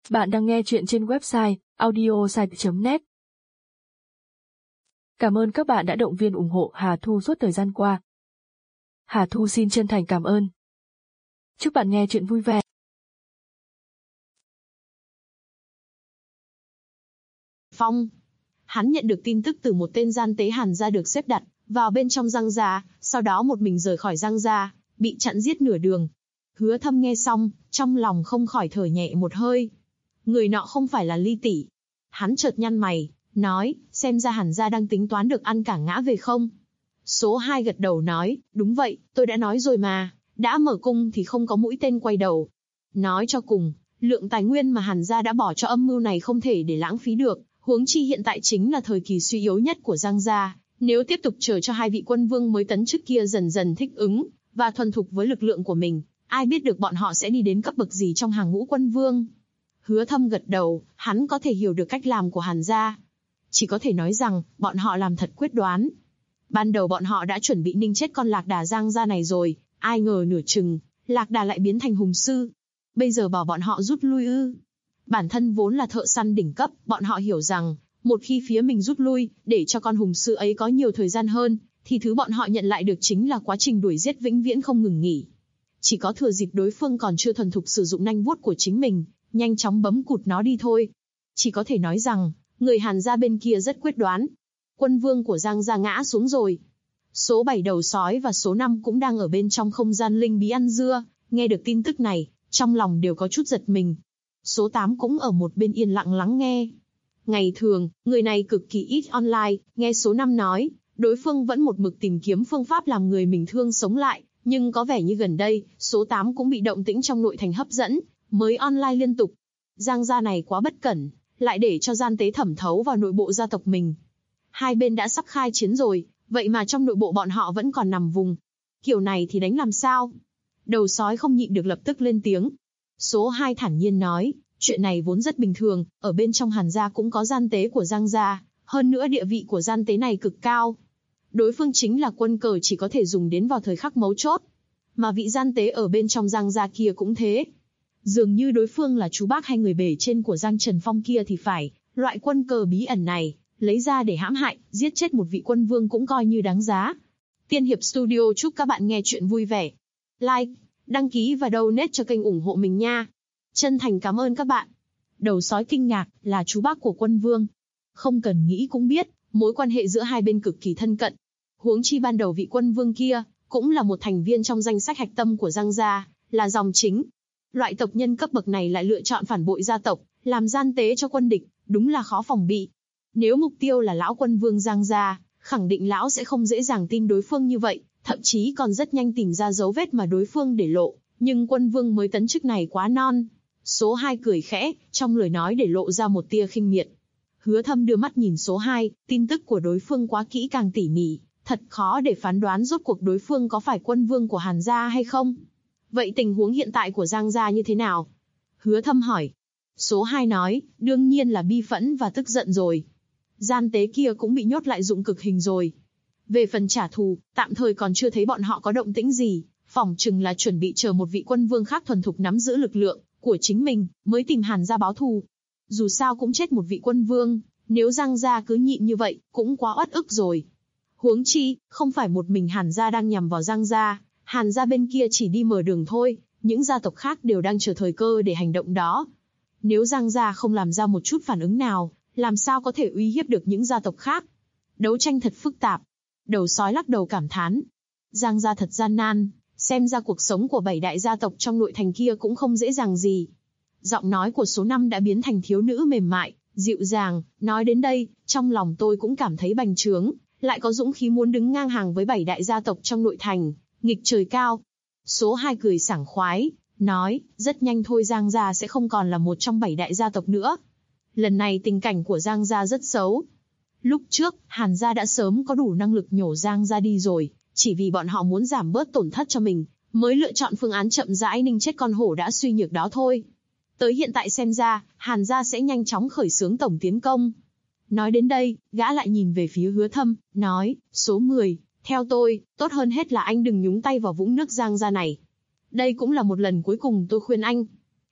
Bạn đang nghe chuyện trên website audiosite.net. Cảm ơn các bạn đã động viên ủng hộ Hà Thu suốt thời gian qua. Hà Thu xin chân thành cảm ơn. Chúc bạn nghe chuyện vui vẻ. Phong. Hắn nhận được tin tức từ một tên gian tế Hàn gia được xếp đặt vào bên trong Giang gia, sau đó một mình rời khỏi Giang gia, bị chặn giết nửa đường. Hứa Thâm nghe xong, trong lòng không khỏi thở nhẹ một hơi. Người nọ không phải là Ly tỷ. Hắn chợt nhăn mày, nói, xem ra Hàn gia đang tính toán được ăn cả ngã về không? Số 2 gật đầu nói, đúng vậy, tôi đã nói rồi mà, đã mở cung thì không có mũi tên quay đầu. Nói cho cùng, lượng tài nguyên mà Hàn gia đã bỏ cho âm mưu này không thể để lãng phí được, huống chi hiện tại chính là thời kỳ suy yếu nhất của Giang gia. Nếu tiếp tục chờ cho hai vị quân vương mới tấn chức kia dần dần thích ứng và thuần thục với lực lượng của mình, ai biết được bọn họ sẽ đi đến cấp bậc gì trong hàng ngũ quân vương. Hứa Thâm gật đầu, hắn có thể hiểu được cách làm của Hàn gia. Chỉ có thể nói rằng, bọn họ làm thật quyết đoán. Ban đầu bọn họ đã chuẩn bị ninh chết con Lạc Đà Giang gia này rồi, ai ngờ nửa chừng, Lạc Đà lại biến thành hùng sư. Bây giờ bảo bọn họ rút lui ư? Bản thân vốn là thợ săn đỉnh cấp, bọn họ hiểu rằng, một khi phía mình rút lui, để cho con hùng sư ấy có nhiều thời gian hơn, thì thứ bọn họ nhận lại được chính là quá trình đuổi giết vĩnh viễn không ngừng nghỉ. Chỉ có thừa dịp đối phương còn chưa thuần thục sử dụng nanh vuốt của chính mình, nhanh chóng bấm cụt nó đi thôi. Chỉ có thể nói rằng, người Hàn gia bên kia rất quyết đoán. Quân vương của Giang gia ngã xuống rồi. Số 7 đầu sói và số 5 cũng đang ở bên trong không gian linh bí ăn dưa, nghe được tin tức này, trong lòng đều có chút giật mình. Số 8 cũng ở một bên yên lặng lắng nghe. Ngày thường, người này cực kỳ ít online, nghe số 5 nói, đối phương vẫn một mực tìm kiếm phương pháp làm người mình thương sống lại, nhưng có vẻ như gần đây, số 8 cũng bị động tĩnh trong nội thành hấp dẫn, mới online liên tục. Giang gia này quá bất cẩn, lại để cho gian tế thẩm thấu vào nội bộ gia tộc mình. Hai bên đã sắp khai chiến rồi, vậy mà trong nội bộ bọn họ vẫn còn nằm vùng. Kiểu này thì đánh làm sao? Đầu sói không nhịn được lập tức lên tiếng. Số 2 thản nhiên nói, chuyện này vốn rất bình thường, ở bên trong Hàn gia cũng có gian tế của Giang gia, hơn nữa địa vị của gian tế này cực cao. Đối phương chính là quân cờ chỉ có thể dùng đến vào thời khắc mấu chốt. Mà vị gian tế ở bên trong Giang gia kia cũng thế. Dường như đối phương là chú bác hay người bề trên của Giang Trần Phong kia thì phải, loại quân cờ bí ẩn này, lấy ra để hãm hại, giết chết một vị quân vương cũng coi như đáng giá. Tiên Hiệp Studio chúc các bạn nghe chuyện vui vẻ. Like, đăng ký và donate cho kênh ủng hộ mình nha. Chân thành cảm ơn các bạn. Đầu sói kinh ngạc, là chú bác của quân vương. Không cần nghĩ cũng biết, mối quan hệ giữa hai bên cực kỳ thân cận. Huống chi ban đầu vị quân vương kia, cũng là một thành viên trong danh sách hạch tâm của Giang gia, là dòng chính. Loại tộc nhân cấp bậc này lại lựa chọn phản bội gia tộc, làm gian tế cho quân địch, đúng là khó phòng bị. Nếu mục tiêu là lão quân vương Giang gia, khẳng định lão sẽ không dễ dàng tin đối phương như vậy, thậm chí còn rất nhanh tìm ra dấu vết mà đối phương để lộ. Nhưng quân vương mới tấn chức này quá non. Số 2 cười khẽ, trong lời nói để lộ ra một tia khinh miệt. Hứa Thâm đưa mắt nhìn số 2, tin tức của đối phương quá kỹ càng tỉ mỉ, thật khó để phán đoán rốt cuộc đối phương có phải quân vương của Hàn gia hay không. Vậy tình huống hiện tại của Giang gia như thế nào? Hứa Thâm hỏi. Số 2 nói, đương nhiên là bi phẫn và tức giận rồi. Gian tế kia cũng bị nhốt lại dụng cực hình rồi. Về phần trả thù, tạm thời còn chưa thấy bọn họ có động tĩnh gì, phỏng chừng là chuẩn bị chờ một vị quân vương khác thuần thục nắm giữ lực lượng của chính mình, mới tìm Hàn gia báo thù. Dù sao cũng chết một vị quân vương, nếu Giang gia cứ nhịn như vậy, cũng quá uất ức rồi. Huống chi, không phải một mình Hàn gia đang nhằm vào Giang gia, Hàn gia bên kia chỉ đi mở đường thôi, những gia tộc khác đều đang chờ thời cơ để hành động đó. Nếu Giang gia không làm ra một chút phản ứng nào, làm sao có thể uy hiếp được những gia tộc khác? Đấu tranh thật phức tạp. Đầu sói lắc đầu cảm thán. Giang gia thật gian nan, xem ra cuộc sống của 7 đại gia tộc trong nội thành kia cũng không dễ dàng gì. Giọng nói của số 5 đã biến thành thiếu nữ mềm mại, dịu dàng, nói đến đây, trong lòng tôi cũng cảm thấy bành trướng, lại có dũng khí muốn đứng ngang hàng với 7 đại gia tộc trong nội thành, nghịch trời cao. Số 2 cười sảng khoái, nói, rất nhanh thôi Giang gia sẽ không còn là một trong 7 đại gia tộc nữa. Lần này tình cảnh của Giang gia rất xấu. Lúc trước, Hàn gia đã sớm có đủ năng lực nhổ Giang gia đi rồi, chỉ vì bọn họ muốn giảm bớt tổn thất cho mình, mới lựa chọn phương án chậm rãi ninh chết con hổ đã suy nhược đó thôi. Tới hiện tại xem ra, Hàn gia sẽ nhanh chóng khởi xướng tổng tiến công. Nói đến đây, gã lại nhìn về phía Hứa Thâm, nói, số 10, theo tôi, tốt hơn hết là anh đừng nhúng tay vào vũng nước Giang gia này. Đây cũng là một lần cuối cùng tôi khuyên anh.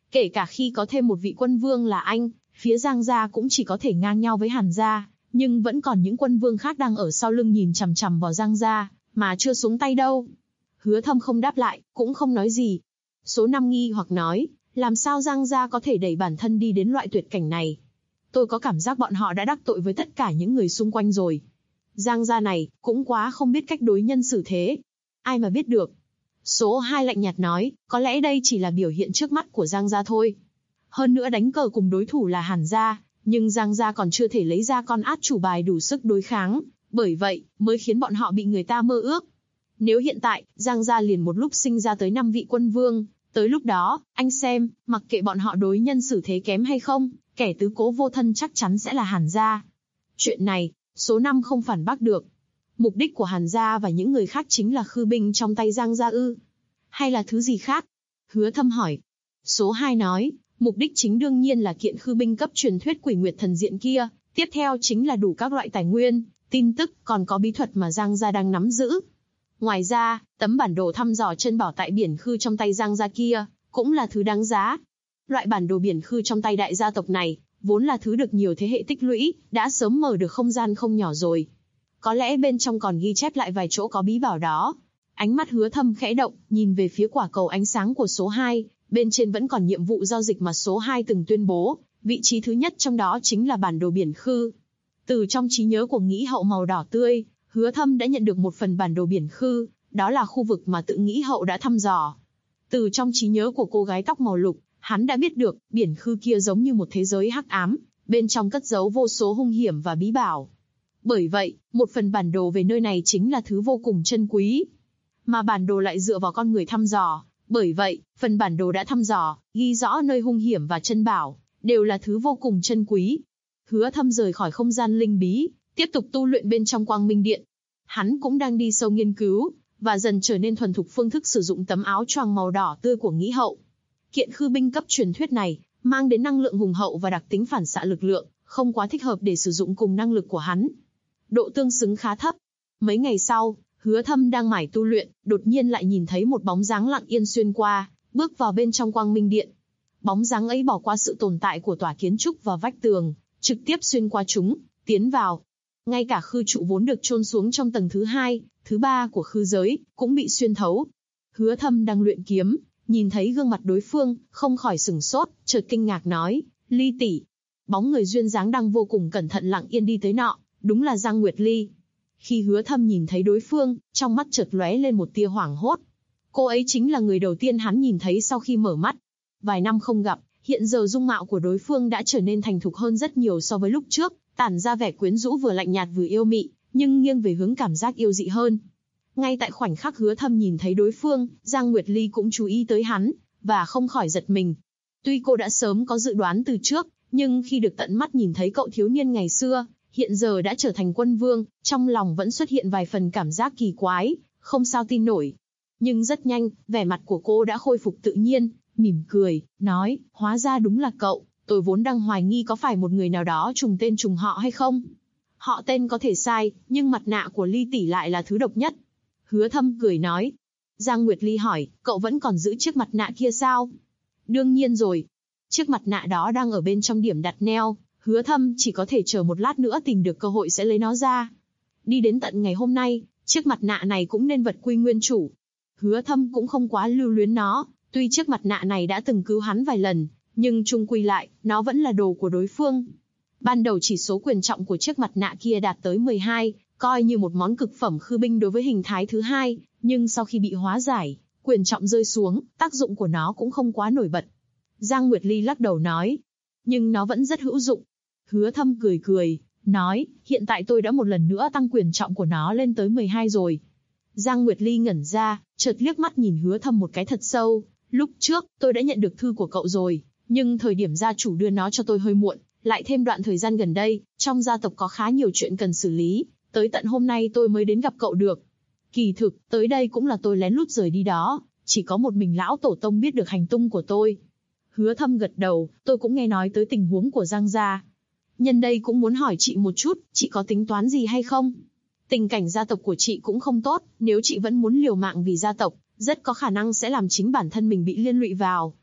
Kể cả khi có thêm một vị quân vương là anh, phía Giang gia cũng chỉ có thể ngang nhau với Hàn gia, nhưng vẫn còn những quân vương khác đang ở sau lưng nhìn chằm chằm vào Giang gia, mà chưa xuống tay đâu. Hứa Thâm không đáp lại, cũng không nói gì. Số 5 nghi hoặc nói, làm sao Giang gia có thể đẩy bản thân đi đến loại tuyệt cảnh này? Tôi có cảm giác bọn họ đã đắc tội với tất cả những người xung quanh rồi. Giang gia này, cũng quá không biết cách đối nhân xử thế. Ai mà biết được. Số 2 lạnh nhạt nói, có lẽ đây chỉ là biểu hiện trước mắt của Giang gia thôi. Hơn nữa đánh cờ cùng đối thủ là Hàn gia, nhưng Giang gia còn chưa thể lấy ra con át chủ bài đủ sức đối kháng, bởi vậy, mới khiến bọn họ bị người ta mơ ước. Nếu hiện tại, Giang gia liền một lúc sinh ra tới 5 vị quân vương, tới lúc đó, anh xem, mặc kệ bọn họ đối nhân xử thế kém hay không, kẻ tứ cố vô thân chắc chắn sẽ là Hàn gia. Chuyện này, số 5 không phản bác được. Mục đích của Hàn gia và những người khác chính là khư binh trong tay Giang gia ư? Hay là thứ gì khác? Hứa Thâm hỏi. Số 2 nói, mục đích chính đương nhiên là kiện khư binh cấp truyền thuyết Quỷ Nguyệt thần diện kia, tiếp theo chính là đủ các loại tài nguyên, tin tức, còn có bí thuật mà Giang gia đang nắm giữ. Ngoài ra, tấm bản đồ thăm dò chân bảo tại biển khư trong tay Giang gia kia, cũng là thứ đáng giá. Loại bản đồ biển khư trong tay đại gia tộc này, vốn là thứ được nhiều thế hệ tích lũy, đã sớm mở được không gian không nhỏ rồi. Có lẽ bên trong còn ghi chép lại vài chỗ có bí bảo đó. Ánh mắt Hứa Thâm khẽ động, nhìn về phía quả cầu ánh sáng của số 2, bên trên vẫn còn nhiệm vụ giao dịch mà số 2 từng tuyên bố, vị trí thứ nhất trong đó chính là bản đồ biển khư. Từ trong trí nhớ của nghĩ hậu màu đỏ tươi, Hứa Thâm đã nhận được một phần bản đồ biển khư, đó là khu vực mà tự nghĩ hậu đã thăm dò. Từ trong trí nhớ của cô gái tóc màu lục, hắn đã biết được, biển khư kia giống như một thế giới hắc ám, bên trong cất giấu vô số hung hiểm và bí bảo. Bởi vậy, một phần bản đồ về nơi này chính là thứ vô cùng chân quý. Mà bản đồ lại dựa vào con người thăm dò, bởi vậy, phần bản đồ đã thăm dò, ghi rõ nơi hung hiểm và chân bảo, đều là thứ vô cùng chân quý. Hứa Thâm rời khỏi không gian linh bí, tiếp tục tu luyện bên trong Quang Minh Điện. Hắn cũng đang đi sâu nghiên cứu, và dần trở nên thuần thục phương thức sử dụng tấm áo choàng màu đỏ tươi của nghĩ hậu. Kiện khư binh cấp truyền thuyết này, mang đến năng lượng hùng hậu và đặc tính phản xạ lực lượng, không quá thích hợp để sử dụng cùng năng lực của hắn. Độ tương xứng khá thấp. Mấy ngày sau, Hứa Thâm đang mải tu luyện, đột nhiên lại nhìn thấy một bóng dáng lặng yên xuyên qua, bước vào bên trong Quang Minh Điện. Bóng dáng ấy bỏ qua sự tồn tại của tòa kiến trúc và vách tường, trực tiếp xuyên qua chúng, tiến vào. Ngay cả khư trụ vốn được chôn xuống trong tầng thứ 2, thứ 3 của khư giới, cũng bị xuyên thấu. Hứa Thâm đang luyện kiếm, nhìn thấy gương mặt đối phương, không khỏi sửng sốt, chợt kinh ngạc nói, Ly tỷ. Bóng người duyên dáng đang vô cùng cẩn thận lặng yên đi tới nọ, đúng là Giang Nguyệt Ly. Khi Hứa Thâm nhìn thấy đối phương, trong mắt chợt lóe lên một tia hoảng hốt. Cô ấy chính là người đầu tiên hắn nhìn thấy sau khi mở mắt. Vài năm không gặp, hiện giờ dung mạo của đối phương đã trở nên thành thục hơn rất nhiều so với lúc trước, tản ra vẻ quyến rũ vừa lạnh nhạt vừa yêu mị, nhưng nghiêng về hướng cảm giác yêu dị hơn. Ngay tại khoảnh khắc Hứa Thâm nhìn thấy đối phương, Giang Nguyệt Ly cũng chú ý tới hắn, và không khỏi giật mình. Tuy cô đã sớm có dự đoán từ trước, nhưng khi được tận mắt nhìn thấy cậu thiếu niên ngày xưa, hiện giờ đã trở thành quân vương, trong lòng vẫn xuất hiện vài phần cảm giác kỳ quái, không sao tin nổi. Nhưng rất nhanh, vẻ mặt của cô đã khôi phục tự nhiên, mỉm cười, nói, hóa ra đúng là cậu, tôi vốn đang hoài nghi có phải một người nào đó trùng tên trùng họ hay không. Họ tên có thể sai, nhưng mặt nạ của Ly tỷ lại là thứ độc nhất. Hứa Thâm cười nói. Giang Nguyệt Ly hỏi, cậu vẫn còn giữ chiếc mặt nạ kia sao? Đương nhiên rồi. Chiếc mặt nạ đó đang ở bên trong điểm đặt neo, Hứa Thâm chỉ có thể chờ một lát nữa tìm được cơ hội sẽ lấy nó ra. Đi đến tận ngày hôm nay, chiếc mặt nạ này cũng nên vật quy nguyên chủ. Hứa Thâm cũng không quá lưu luyến nó, tuy chiếc mặt nạ này đã từng cứu hắn vài lần, nhưng chung quy lại, nó vẫn là đồ của đối phương. Ban đầu chỉ số quyền trọng của chiếc mặt nạ kia đạt tới 12, coi như một món cực phẩm khư binh đối với hình thái thứ 2, nhưng sau khi bị hóa giải, quyền trọng rơi xuống, tác dụng của nó cũng không quá nổi bật. Giang Nguyệt Ly lắc đầu nói, nhưng nó vẫn rất hữu dụng. Hứa Thâm cười cười, nói, hiện tại tôi đã một lần nữa tăng quyền trọng của nó lên tới 12 rồi. Giang Nguyệt Ly ngẩn ra, chợt liếc mắt nhìn Hứa Thâm một cái thật sâu, lúc trước, tôi đã nhận được thư của cậu rồi, nhưng thời điểm gia chủ đưa nó cho tôi hơi muộn, lại thêm đoạn thời gian gần đây, trong gia tộc có khá nhiều chuyện cần xử lý, tới tận hôm nay tôi mới đến gặp cậu được. Kỳ thực, tới đây cũng là tôi lén lút rời đi đó, chỉ có một mình lão tổ tông biết được hành tung của tôi. Hứa Thâm gật đầu, tôi cũng nghe nói tới tình huống của Giang gia. Nhân đây cũng muốn hỏi chị một chút, chị có tính toán gì hay không? Tình cảnh gia tộc của chị cũng không tốt, nếu chị vẫn muốn liều mạng vì gia tộc, rất có khả năng sẽ làm chính bản thân mình bị liên lụy vào.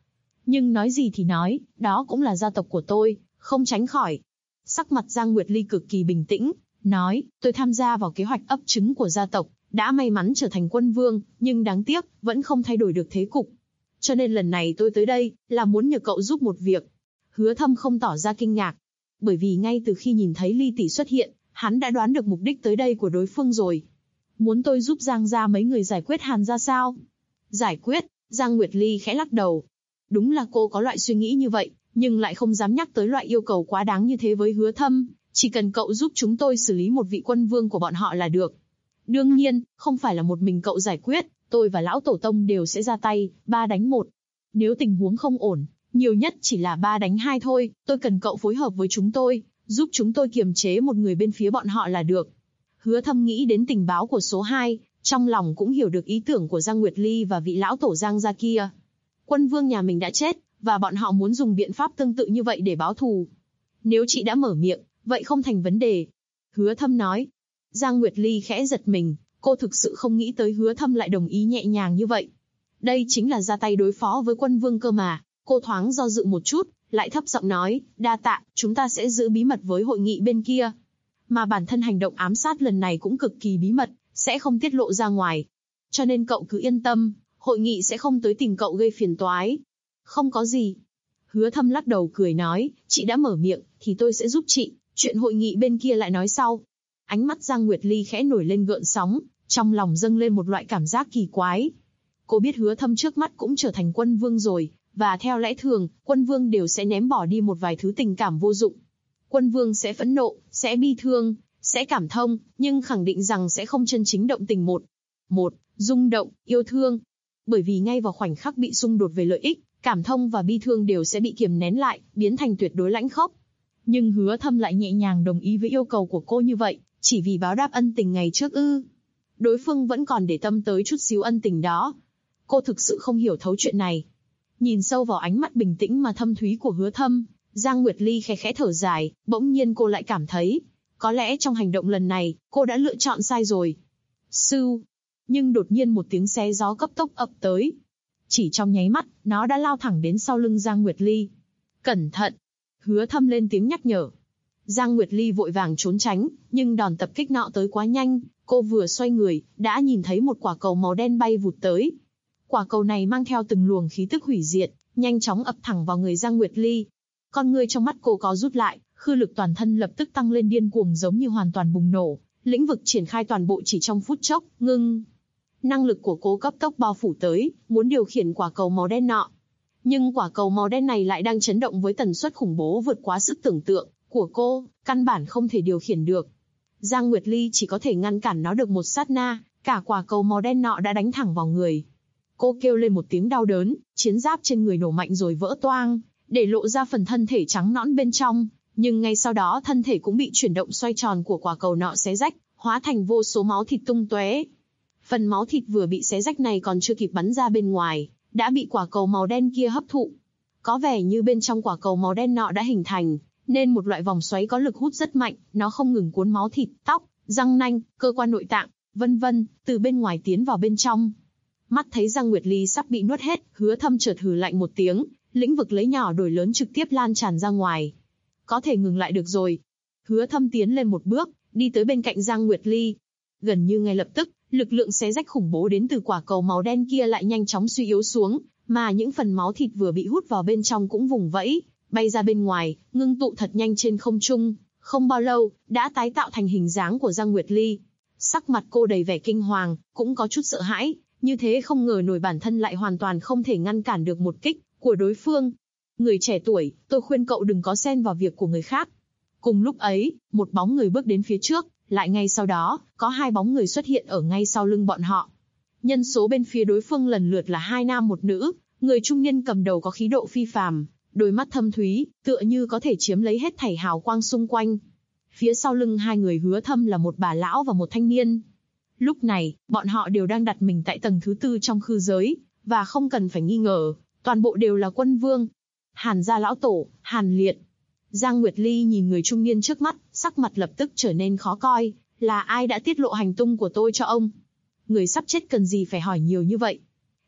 Nhưng nói gì thì nói, đó cũng là gia tộc của tôi, không tránh khỏi. Sắc mặt Giang Nguyệt Ly cực kỳ bình tĩnh, nói, tôi tham gia vào kế hoạch ấp trứng của gia tộc, đã may mắn trở thành quân vương, nhưng đáng tiếc, vẫn không thay đổi được thế cục. Cho nên lần này tôi tới đây, là muốn nhờ cậu giúp một việc. Hứa Thâm không tỏ ra kinh ngạc, bởi vì ngay từ khi nhìn thấy Ly tỷ xuất hiện, hắn đã đoán được mục đích tới đây của đối phương rồi. Muốn tôi giúp Giang gia mấy người giải quyết Hàn gia sao? Giải quyết, Giang Nguyệt Ly khẽ lắc đầu. Đúng là cô có loại suy nghĩ như vậy, nhưng lại không dám nhắc tới loại yêu cầu quá đáng như thế với Hứa Thâm, chỉ cần cậu giúp chúng tôi xử lý một vị quân vương của bọn họ là được. Đương nhiên, không phải là một mình cậu giải quyết, tôi và lão tổ tông đều sẽ ra tay, 3 đánh 1. Nếu tình huống không ổn, nhiều nhất chỉ là 3 đánh 2 thôi, tôi cần cậu phối hợp với chúng tôi, giúp chúng tôi kiềm chế một người bên phía bọn họ là được. Hứa Thâm nghĩ đến tình báo của số 2, trong lòng cũng hiểu được ý tưởng của Giang Nguyệt Ly và vị lão tổ Giang gia kia. Quân vương nhà mình đã chết, và bọn họ muốn dùng biện pháp tương tự như vậy để báo thù. Nếu chị đã mở miệng, vậy không thành vấn đề. Hứa Thâm nói. Giang Nguyệt Ly khẽ giật mình, cô thực sự không nghĩ tới Hứa Thâm lại đồng ý nhẹ nhàng như vậy. Đây chính là ra tay đối phó với quân vương cơ mà. Cô thoáng do dự một chút, lại thấp giọng nói, đa tạ, chúng ta sẽ giữ bí mật với hội nghị bên kia. Mà bản thân hành động ám sát lần này cũng cực kỳ bí mật, sẽ không tiết lộ ra ngoài. Cho nên cậu cứ yên tâm, hội nghị sẽ không tới tìm cậu gây phiền toái. Không có gì. Hứa Thâm lắc đầu cười nói, chị đã mở miệng, thì tôi sẽ giúp chị, chuyện hội nghị bên kia lại nói sau. Ánh mắt Giang Nguyệt Ly khẽ nổi lên gợn sóng, trong lòng dâng lên một loại cảm giác kỳ quái. Cô biết Hứa Thâm trước mắt cũng trở thành quân vương rồi, và theo lẽ thường, quân vương đều sẽ ném bỏ đi một vài thứ tình cảm vô dụng. Quân vương sẽ phẫn nộ, sẽ bi thương, sẽ cảm thông, nhưng khẳng định rằng sẽ không chân chính động tình một rung động, yêu thương. Bởi vì ngay vào khoảnh khắc bị xung đột về lợi ích, cảm thông và bi thương đều sẽ bị kiềm nén lại, biến thành tuyệt đối lãnh khốc. Nhưng Hứa Thâm lại nhẹ nhàng đồng ý với yêu cầu của cô như vậy, chỉ vì báo đáp ân tình ngày trước ư? Đối phương vẫn còn để tâm tới chút xíu ân tình đó. Cô thực sự không hiểu thấu chuyện này. Nhìn sâu vào ánh mắt bình tĩnh mà thâm thúy của Hứa Thâm, Giang Nguyệt Ly khẽ khẽ thở dài, bỗng nhiên cô lại cảm thấy, có lẽ trong hành động lần này, cô đã lựa chọn sai rồi. Sưu. Nhưng đột nhiên một tiếng xé gió cấp tốc ập tới. Chỉ trong nháy mắt, nó đã lao thẳng đến sau lưng Giang Nguyệt Ly. Cẩn thận! Hứa Thâm lên tiếng nhắc nhở. Giang Nguyệt Ly vội vàng trốn tránh, nhưng đòn tập kích nọ tới quá nhanh, cô vừa xoay người, đã nhìn thấy một quả cầu màu đen bay vụt tới. Quả cầu này mang theo từng luồng khí tức hủy diệt, nhanh chóng ập thẳng vào người Giang Nguyệt Ly. Con ngươi trong mắt cô có rút lại, khư lực toàn thân lập tức tăng lên điên cuồng giống như hoàn toàn bùng nổ, lĩnh vực triển khai toàn bộ chỉ trong phút chốc, ngưng. Năng lực của cô cấp tốc bao phủ tới, muốn điều khiển quả cầu màu đen nọ. Nhưng quả cầu màu đen này lại đang chấn động với tần suất khủng bố vượt quá sức tưởng tượng của cô, căn bản không thể điều khiển được. Giang Nguyệt Ly chỉ có thể ngăn cản nó được một sát na, cả quả cầu màu đen nọ đã đánh thẳng vào người. Cô kêu lên một tiếng đau đớn, chiến giáp trên người nổ mạnh rồi vỡ toang, để lộ ra phần thân thể trắng nõn bên trong, nhưng ngay sau đó thân thể cũng bị chuyển động xoay tròn của quả cầu nọ xé rách, hóa thành vô số máu thịt tung tóe. Phần máu thịt vừa bị xé rách này còn chưa kịp bắn ra bên ngoài, đã bị quả cầu màu đen kia hấp thụ. Có vẻ như bên trong quả cầu màu đen nọ đã hình thành nên một loại vòng xoáy có lực hút rất mạnh, nó không ngừng cuốn máu thịt, tóc, răng nanh, cơ quan nội tạng, vân vân, từ bên ngoài tiến vào bên trong. Mắt thấy Giang Nguyệt Ly sắp bị nuốt hết, Hứa Thâm chợt hừ lạnh một tiếng, lĩnh vực lấy nhỏ đổi lớn trực tiếp lan tràn ra ngoài. Có thể ngừng lại được rồi. Hứa Thâm tiến lên một bước, đi tới bên cạnh Giang Nguyệt Ly. Gần như ngay lập tức, lực lượng xé rách khủng bố đến từ quả cầu màu đen kia lại nhanh chóng suy yếu xuống, mà những phần máu thịt vừa bị hút vào bên trong cũng vùng vẫy, bay ra bên ngoài, ngưng tụ thật nhanh trên không trung. Không bao lâu, đã tái tạo thành hình dáng của Giang Nguyệt Ly. Sắc mặt cô đầy vẻ kinh hoàng, cũng có chút sợ hãi, như thế không ngờ nổi bản thân lại hoàn toàn không thể ngăn cản được một kích của đối phương. Người trẻ tuổi, tôi khuyên cậu đừng có xen vào việc của người khác. Cùng lúc ấy, một bóng người bước đến phía trước, lại ngay sau đó, có 2 bóng người xuất hiện ở ngay sau lưng bọn họ. Nhân số bên phía đối phương lần lượt là 2 nam 1 nữ, người trung niên cầm đầu có khí độ phi phàm, đôi mắt thâm thúy, tựa như có thể chiếm lấy hết thảy hào quang xung quanh. Phía sau lưng 2 người Hứa Thâm là một bà lão và một thanh niên. Lúc này, bọn họ đều đang đặt mình tại tầng thứ 4 trong khư giới, và không cần phải nghi ngờ, toàn bộ đều là quân vương. Hàn gia lão tổ, Hàn Liệt. Giang Nguyệt Ly nhìn người trung niên trước mắt, sắc mặt lập tức trở nên khó coi, là ai đã tiết lộ hành tung của tôi cho ông? Người sắp chết cần gì phải hỏi nhiều như vậy?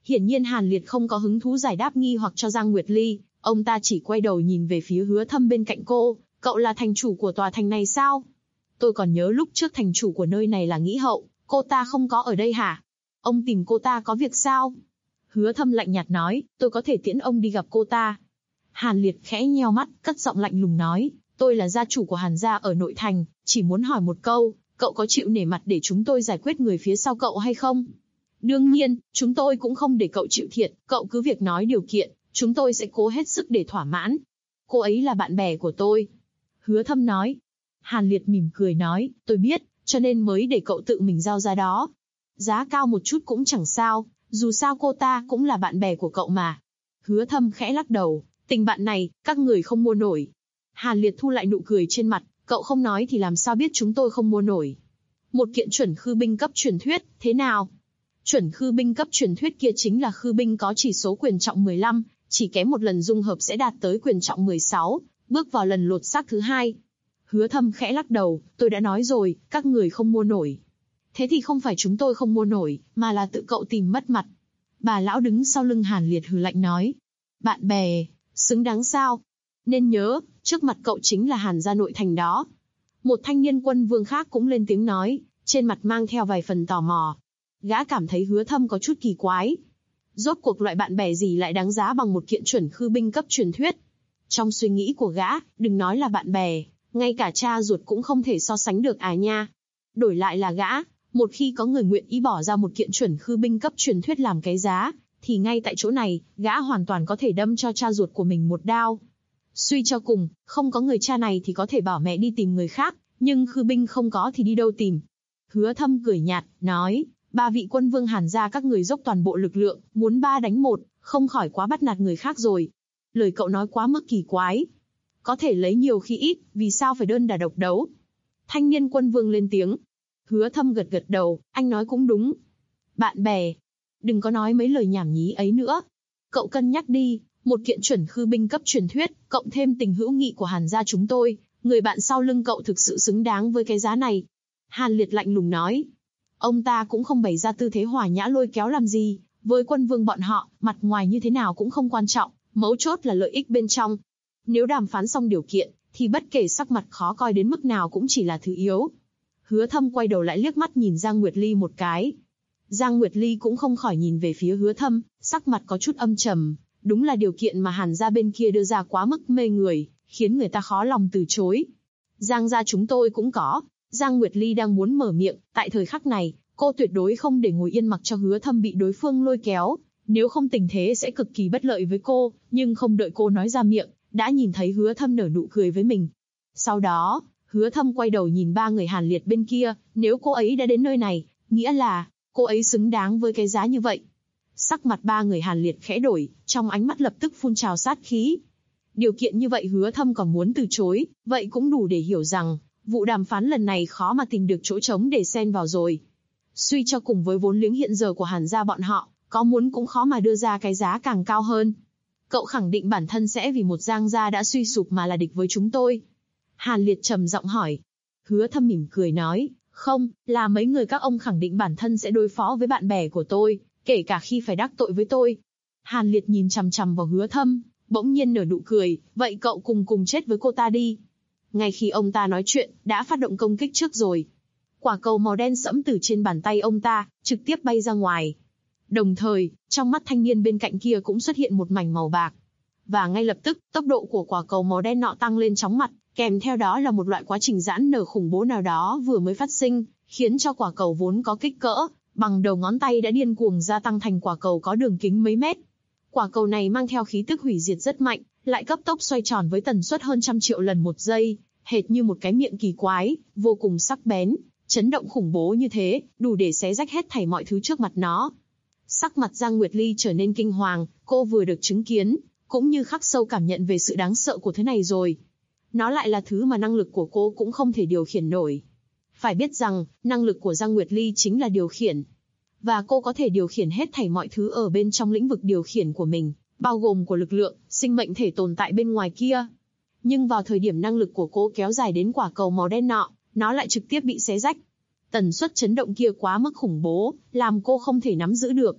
Hiển nhiên Hàn Liệt không có hứng thú giải đáp nghi hoặc cho Giang Nguyệt Ly, ông ta chỉ quay đầu nhìn về phía Hứa Thâm bên cạnh cô, cậu là thành chủ của tòa thành này sao? Tôi còn nhớ lúc trước thành chủ của nơi này là Nghĩ Hậu, cô ta không có ở đây hả? Ông tìm cô ta có việc sao? Hứa Thâm lạnh nhạt nói, tôi có thể tiễn ông đi gặp cô ta. Hàn Liệt khẽ nheo mắt, cất giọng lạnh lùng nói, tôi là gia chủ của Hàn gia ở nội thành, chỉ muốn hỏi một câu, cậu có chịu nể mặt để chúng tôi giải quyết người phía sau cậu hay không? Đương nhiên, chúng tôi cũng không để cậu chịu thiệt, cậu cứ việc nói điều kiện, chúng tôi sẽ cố hết sức để thỏa mãn. Cô ấy là bạn bè của tôi. Hứa Thâm nói. Hàn Liệt mỉm cười nói, tôi biết, cho nên mới để cậu tự mình giao ra đó. Giá cao một chút cũng chẳng sao, dù sao cô ta cũng là bạn bè của cậu mà. Hứa Thâm khẽ lắc đầu, tình bạn này, các người không mua nổi. Hàn Liệt thu lại nụ cười trên mặt, cậu không nói thì làm sao biết chúng tôi không mua nổi. Một kiện chuẩn khư binh cấp truyền thuyết, thế nào? Chuẩn khư binh cấp truyền thuyết kia chính là khư binh có chỉ số quyền trọng 15, chỉ kém một lần dung hợp sẽ đạt tới quyền trọng 16, bước vào lần lột xác thứ hai. Hứa Thâm khẽ lắc đầu, tôi đã nói rồi, các người không mua nổi. Thế thì không phải chúng tôi không mua nổi, mà là tự cậu tìm mất mặt. Bà lão đứng sau lưng Hàn Liệt hừ lạnh nói. Bạn bè, xứng đáng sao? Nên nhớ, trước mặt cậu chính là Hàn gia nội thành đó. Một thanh niên quân vương khác cũng lên tiếng nói, trên mặt mang theo vài phần tò mò. Gã cảm thấy Hứa Thâm có chút kỳ quái. Rốt cuộc loại bạn bè gì lại đáng giá bằng một kiện chuẩn khư binh cấp truyền thuyết? Trong suy nghĩ của gã, đừng nói là bạn bè, ngay cả cha ruột cũng không thể so sánh được à nha. Đổi lại là gã, một khi có người nguyện ý bỏ ra một kiện chuẩn khư binh cấp truyền thuyết làm cái giá, thì ngay tại chỗ này, gã hoàn toàn có thể đâm cho cha ruột của mình một đao. Suy cho cùng, không có người cha này thì có thể bảo mẹ đi tìm người khác, nhưng khư binh không có thì đi đâu tìm. Hứa Thâm cười nhạt, nói, 3 vị quân vương Hàn gia các người dốc toàn bộ lực lượng, muốn 3 đánh 1, không khỏi quá bắt nạt người khác rồi. Lời cậu nói quá mức kỳ quái. Có thể lấy nhiều khi ít, vì sao phải đơn đả độc đấu? Thanh niên quân vương lên tiếng. Hứa Thâm gật gật đầu, anh nói cũng đúng. Bạn bè, đừng có nói mấy lời nhảm nhí ấy nữa. Cậu cân nhắc đi, một kiện chuẩn khư binh cấp truyền thuyết, cộng thêm tình hữu nghị của Hàn gia chúng tôi, người bạn sau lưng cậu thực sự xứng đáng với cái giá này. Hàn Liệt lạnh lùng nói. Ông ta cũng không bày ra tư thế hòa nhã lôi kéo làm gì, với quân vương bọn họ, mặt ngoài như thế nào cũng không quan trọng, mấu chốt là lợi ích bên trong. Nếu đàm phán xong điều kiện, thì bất kể sắc mặt khó coi đến mức nào cũng chỉ là thứ yếu. Hứa Thâm quay đầu lại liếc mắt nhìn Giang Nguyệt Ly một cái. Giang Nguyệt Ly cũng không khỏi nhìn về phía Hứa Thâm, sắc mặt có chút âm trầm. Đúng là điều kiện mà Hàn gia bên kia đưa ra quá mức mê người, khiến người ta khó lòng từ chối. Giang gia chúng tôi cũng có. Giang Nguyệt Ly đang muốn mở miệng, tại thời khắc này, cô tuyệt đối không để ngồi yên mặc cho Hứa Thâm bị đối phương lôi kéo, nếu không tình thế sẽ cực kỳ bất lợi với cô, nhưng không đợi cô nói ra miệng, đã nhìn thấy Hứa Thâm nở nụ cười với mình. Sau đó, Hứa Thâm quay đầu nhìn 3 người Hàn Liệt bên kia, nếu cô ấy đã đến nơi này, nghĩa là, cô ấy xứng đáng với cái giá như vậy. Sắc mặt 3 người Hàn Liệt khẽ đổi, trong ánh mắt lập tức phun trào sát khí. Điều kiện như vậy Hứa Thâm còn muốn từ chối, vậy cũng đủ để hiểu rằng, vụ đàm phán lần này khó mà tìm được chỗ trống để xen vào rồi. Suy cho cùng với vốn liếng hiện giờ của Hàn gia bọn họ, có muốn cũng khó mà đưa ra cái giá càng cao hơn. Cậu khẳng định bản thân sẽ vì một Giang gia đã suy sụp mà là địch với chúng tôi. Hàn Liệt trầm giọng hỏi. Hứa Thâm mỉm cười nói, không, là mấy người các ông khẳng định bản thân sẽ đối phó với bạn bè của tôi, kể cả khi phải đắc tội với tôi. Hàn Liệt nhìn chằm chằm vào Hứa Thâm, bỗng nhiên nở nụ cười, vậy cậu cùng chết với cô ta đi. Ngay khi ông ta nói chuyện, đã phát động công kích trước rồi. Quả cầu màu đen sẫm từ trên bàn tay ông ta, trực tiếp bay ra ngoài. Đồng thời, trong mắt thanh niên bên cạnh kia cũng xuất hiện một mảnh màu bạc. Và ngay lập tức, tốc độ của quả cầu màu đen nọ tăng lên chóng mặt, kèm theo đó là một loại quá trình giãn nở khủng bố nào đó vừa mới phát sinh, khiến cho quả cầu vốn có kích cỡ bằng đầu ngón tay đã điên cuồng gia tăng thành quả cầu có đường kính mấy mét. Quả cầu này mang theo khí tức hủy diệt rất mạnh, lại cấp tốc xoay tròn với tần suất hơn 100 triệu lần một giây, hệt như một cái miệng kỳ quái, vô cùng sắc bén, chấn động khủng bố như thế, đủ để xé rách hết thảy mọi thứ trước mặt nó. Sắc mặt Giang Nguyệt Ly trở nên kinh hoàng, cô vừa được chứng kiến, cũng như khắc sâu cảm nhận về sự đáng sợ của thứ này rồi. Nó lại là thứ mà năng lực của cô cũng không thể điều khiển nổi. Phải biết rằng, năng lực của Giang Nguyệt Ly chính là điều khiển. Và cô có thể điều khiển hết thảy mọi thứ ở bên trong lĩnh vực điều khiển của mình, bao gồm của lực lượng, sinh mệnh thể tồn tại bên ngoài kia. Nhưng vào thời điểm năng lực của cô kéo dài đến quả cầu màu đen nọ, nó lại trực tiếp bị xé rách. Tần suất chấn động kia quá mức khủng bố, làm cô không thể nắm giữ được.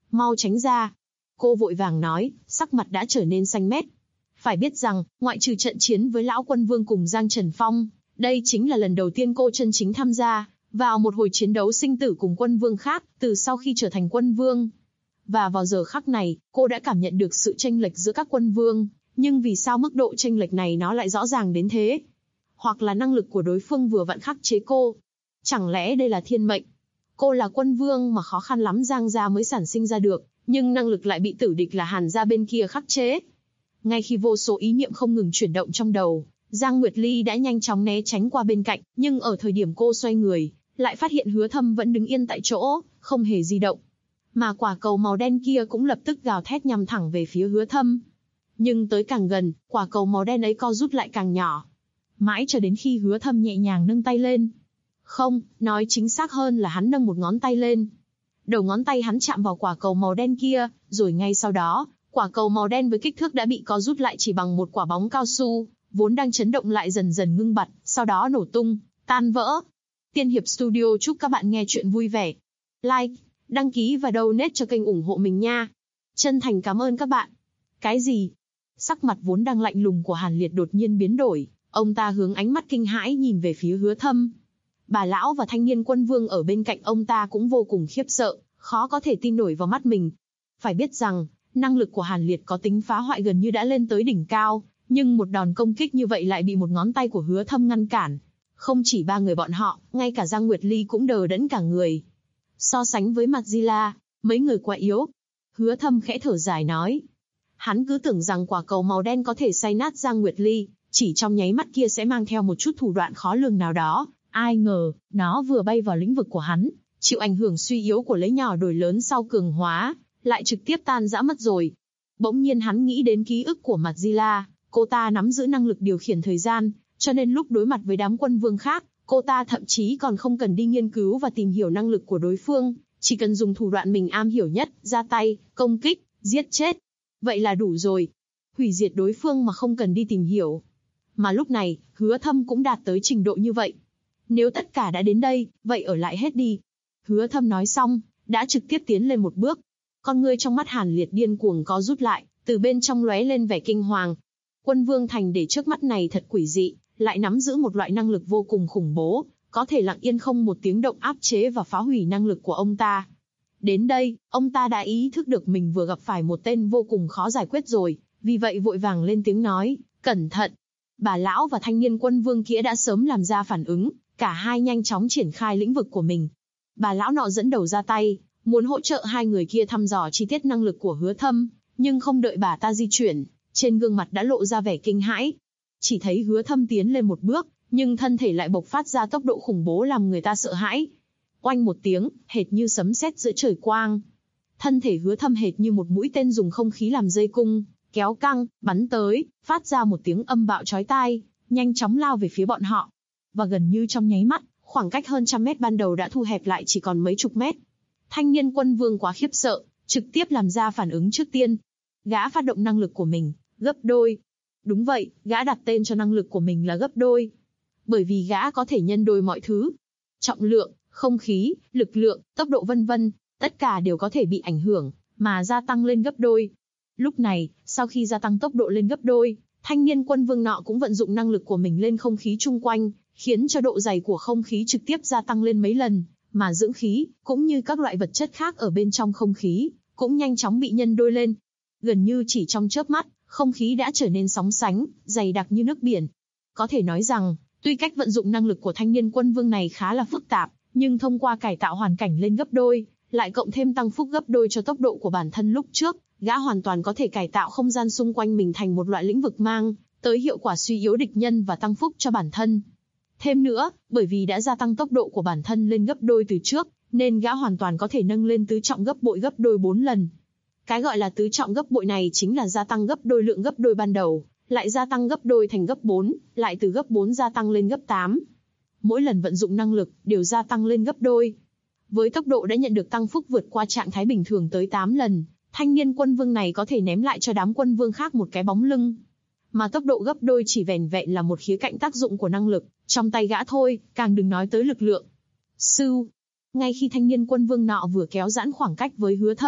Mau tránh ra. Cô vội vàng nói, sắc mặt đã trở nên xanh mét. Phải biết rằng, ngoại trừ trận chiến với Lão Quân Vương cùng Giang Trần Phong, đây chính là lần đầu tiên cô chân chính tham gia vào một hồi chiến đấu sinh tử cùng quân vương khác từ sau khi trở thành quân vương. Và vào giờ khắc này, cô đã cảm nhận được sự chênh lệch giữa các quân vương, nhưng vì sao mức độ chênh lệch này nó lại rõ ràng đến thế? Hoặc là năng lực của đối phương vừa vặn khắc chế cô? Chẳng lẽ đây là thiên mệnh? Cô là quân vương mà khó khăn lắm Giang gia mới sản sinh ra được, nhưng năng lực lại bị tử địch là Hàn gia bên kia khắc chế. Ngay khi vô số ý niệm không ngừng chuyển động trong đầu, Giang Nguyệt Ly đã nhanh chóng né tránh qua bên cạnh, nhưng ở thời điểm cô xoay người, lại phát hiện Hứa Thâm vẫn đứng yên tại chỗ, không hề di động. Mà quả cầu màu đen kia cũng lập tức gào thét nhằm thẳng về phía Hứa Thâm. Nhưng tới càng gần, quả cầu màu đen ấy co rút lại càng nhỏ. Mãi cho đến khi Hứa Thâm nhẹ nhàng nâng tay lên. Không, nói chính xác hơn là hắn nâng một ngón tay lên. Đầu ngón tay hắn chạm vào quả cầu màu đen kia, rồi ngay sau đó, quả cầu màu đen với kích thước đã bị co rút lại chỉ bằng một quả bóng cao su, vốn đang chấn động lại dần dần ngưng bặt, sau đó nổ tung, tan vỡ. Tiên Hiệp Studio chúc các bạn nghe chuyện vui vẻ. Like, đăng ký và donate cho kênh ủng hộ mình nha. Chân thành cảm ơn các bạn. Cái gì? Sắc mặt vốn đang lạnh lùng của Hàn Liệt đột nhiên biến đổi, ông ta hướng ánh mắt kinh hãi nhìn về phía Hứa Thâm. Bà lão và thanh niên quân vương ở bên cạnh ông ta cũng vô cùng khiếp sợ, khó có thể tin nổi vào mắt mình. Phải biết rằng, năng lực của Hàn Liệt có tính phá hoại gần như đã lên tới đỉnh cao, nhưng một đòn công kích như vậy lại bị một ngón tay của Hứa Thâm ngăn cản. Không chỉ ba người bọn họ, ngay cả Giang Nguyệt Ly cũng đờ đẫn cả người. So sánh với Madzilla, mấy người quá yếu. Hứa Thâm khẽ thở dài nói. Hắn cứ tưởng rằng quả cầu màu đen có thể xay nát Giang Nguyệt Ly, chỉ trong nháy mắt kia sẽ mang theo một chút thủ đoạn khó lường nào đó. Ai ngờ, nó vừa bay vào lĩnh vực của hắn, chịu ảnh hưởng suy yếu của lấy nhỏ đổi lớn sau cường hóa, lại trực tiếp tan rã mất rồi. Bỗng nhiên hắn nghĩ đến ký ức của Madzilla, cô ta nắm giữ năng lực điều khiển thời gian, cho nên lúc đối mặt với đám quân vương khác, cô ta thậm chí còn không cần đi nghiên cứu và tìm hiểu năng lực của đối phương, chỉ cần dùng thủ đoạn mình am hiểu nhất, ra tay, công kích, giết chết. Vậy là đủ rồi. Hủy diệt đối phương mà không cần đi tìm hiểu. Mà lúc này, Hứa Thâm cũng đạt tới trình độ như vậy. Nếu tất cả đã đến đây, vậy ở lại hết đi. Hứa Thâm nói xong, đã trực tiếp tiến lên một bước. Con ngươi trong mắt Hàn Liệt điên cuồng co rút lại, từ bên trong lóe lên vẻ kinh hoàng. Quân vương thành để trước mắt này thật quỷ dị, lại nắm giữ một loại năng lực vô cùng khủng bố, có thể lặng yên không một tiếng động áp chế và phá hủy năng lực của ông ta. Đến đây, ông ta đã ý thức được mình vừa gặp phải một tên vô cùng khó giải quyết rồi, vì vậy vội vàng lên tiếng nói, cẩn thận. Bà lão và thanh niên quân vương kia đã sớm làm ra phản ứng, cả hai nhanh chóng triển khai lĩnh vực của mình. Bà lão nọ dẫn đầu ra tay, muốn hỗ trợ hai người kia thăm dò chi tiết năng lực của Hứa Thâm, nhưng không đợi bà ta di chuyển, trên gương mặt đã lộ ra vẻ kinh hãi. Chỉ thấy Hứa Thâm tiến lên một bước, nhưng thân thể lại bộc phát ra tốc độ khủng bố làm người ta sợ hãi. Oanh một tiếng, hệt như sấm sét giữa trời quang. Thân thể Hứa Thâm hệt như một mũi tên dùng không khí làm dây cung, kéo căng, bắn tới, phát ra một tiếng âm bạo chói tai, nhanh chóng lao về phía bọn họ. Và gần như trong nháy mắt, khoảng cách hơn 100 mét ban đầu đã thu hẹp lại chỉ còn mấy chục mét. Thanh niên quân vương quá khiếp sợ, trực tiếp làm ra phản ứng trước tiên. Gã phát động năng lực của mình, gấp đôi. Đúng vậy, gã đặt tên cho năng lực của mình là gấp đôi. Bởi vì gã có thể nhân đôi mọi thứ. Trọng lượng, không khí, lực lượng, tốc độ vân vân, tất cả đều có thể bị ảnh hưởng, mà gia tăng lên gấp đôi. Lúc này, sau khi gia tăng tốc độ lên gấp đôi, thanh niên quân vương nọ cũng vận dụng năng lực của mình lên không khí chung quanh, khiến cho độ dày của không khí trực tiếp gia tăng lên mấy lần, mà dưỡng khí, cũng như các loại vật chất khác ở bên trong không khí, cũng nhanh chóng bị nhân đôi lên. Gần như chỉ trong chớp mắt, không khí đã trở nên sóng sánh, dày đặc như nước biển. Có thể nói rằng, tuy cách vận dụng năng lực của thanh niên quân vương này khá là phức tạp, nhưng thông qua cải tạo hoàn cảnh lên gấp đôi, lại cộng thêm tăng phúc gấp đôi cho tốc độ của bản thân lúc trước, gã hoàn toàn có thể cải tạo không gian xung quanh mình thành một loại lĩnh vực mang tới hiệu quả suy yếu địch nhân và tăng phúc cho bản thân. Thêm nữa, bởi vì đã gia tăng tốc độ của bản thân lên gấp đôi từ trước, nên gã hoàn toàn có thể nâng lên tứ trọng gấp bội gấp đôi 4 lần. Cái gọi là tứ trọng gấp bội này chính là gia tăng gấp đôi lượng gấp đôi ban đầu, lại gia tăng gấp đôi thành gấp 4, lại từ gấp 4 gia tăng lên gấp 8. Mỗi lần vận dụng năng lực, đều gia tăng lên gấp đôi. Với tốc độ đã nhận được tăng phúc vượt qua trạng thái bình thường tới 8 lần, thanh niên quân vương này có thể ném lại cho đám quân vương khác một cái bóng lưng. Mà tốc độ gấp đôi chỉ vẻn vẹn là một khía cạnh tác dụng của năng lực, trong tay gã thôi, càng đừng nói tới lực lượng. Sưu. Ngay khi thanh niên quân vương nọ vừa kéo giãn khoảng cách với Hứa Thâm,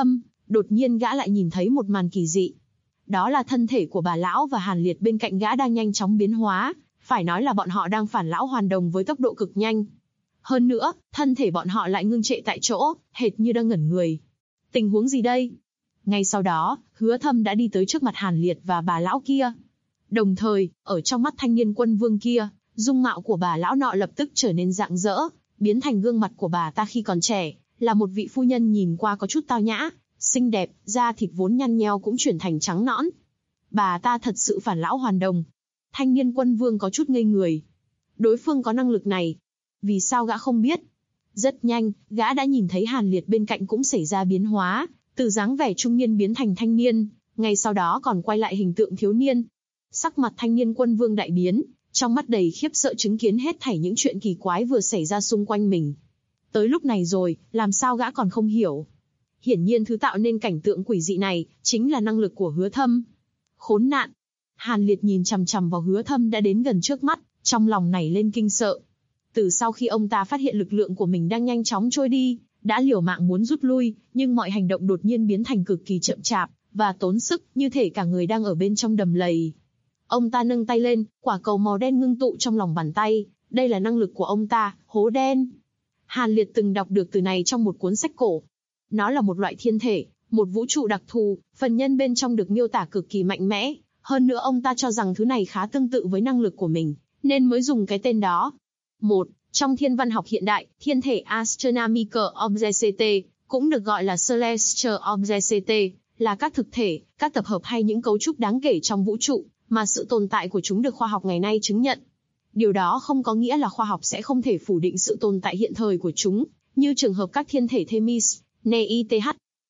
Đột nhiên gã lại nhìn thấy một màn kỳ dị. Đó là thân thể của bà lão và Hàn Liệt bên cạnh gã đang nhanh chóng biến hóa, phải nói là bọn họ đang phản lão hoàn đồng với tốc độ cực nhanh. Hơn nữa, thân thể bọn họ lại ngưng trệ tại chỗ, hệt như đang ngẩn người. Tình huống gì đây? Ngay sau đó, Hứa Thâm đã đi tới trước mặt Hàn Liệt và bà lão kia. Đồng thời, ở trong mắt thanh niên quân vương kia, dung mạo của bà lão nọ lập tức trở nên rạng rỡ, biến thành gương mặt của bà ta khi còn trẻ, là một vị phu nhân nhìn qua có chút tao nhã, xinh đẹp, da thịt vốn nhăn nheo cũng chuyển thành trắng nõn. Bà ta thật sự phản lão hoàn đồng. Thanh niên quân vương có chút ngây người. Đối phương có năng lực này. Vì sao gã không biết? Rất nhanh, gã đã nhìn thấy Hàn Liệt bên cạnh cũng xảy ra biến hóa, từ dáng vẻ trung niên biến thành thanh niên, ngay sau đó còn quay lại hình tượng thiếu niên. Sắc mặt thanh niên quân vương đại biến, trong mắt đầy khiếp sợ chứng kiến hết thảy những chuyện kỳ quái vừa xảy ra xung quanh mình. Tới lúc này rồi, làm sao gã còn không hiểu? Hiển nhiên thứ tạo nên cảnh tượng quỷ dị này, chính là năng lực của Hứa Thâm. Khốn nạn! Hàn Liệt nhìn chằm chằm vào Hứa Thâm đã đến gần trước mắt, trong lòng nảy lên kinh sợ. Từ sau khi ông ta phát hiện lực lượng của mình đang nhanh chóng trôi đi, đã liều mạng muốn rút lui, nhưng mọi hành động đột nhiên biến thành cực kỳ chậm chạp, và tốn sức, như thể cả người đang ở bên trong đầm lầy. Ông ta nâng tay lên, quả cầu màu đen ngưng tụ trong lòng bàn tay, đây là năng lực của ông ta, hố đen. Hàn Liệt từng đọc được từ này trong một cuốn sách cổ. Nó là một loại thiên thể, một vũ trụ đặc thù, phần nhân bên trong được miêu tả cực kỳ mạnh mẽ, hơn nữa ông ta cho rằng thứ này khá tương tự với năng lực của mình, nên mới dùng cái tên đó. Trong thiên văn học hiện đại, thiên thể Astronomical Object cũng được gọi là Celestial Object, là các thực thể, các tập hợp hay những cấu trúc đáng kể trong vũ trụ, mà sự tồn tại của chúng được khoa học ngày nay chứng nhận. Điều đó không có nghĩa là khoa học sẽ không thể phủ định sự tồn tại hiện thời của chúng, như trường hợp các thiên thể Themis, NITH.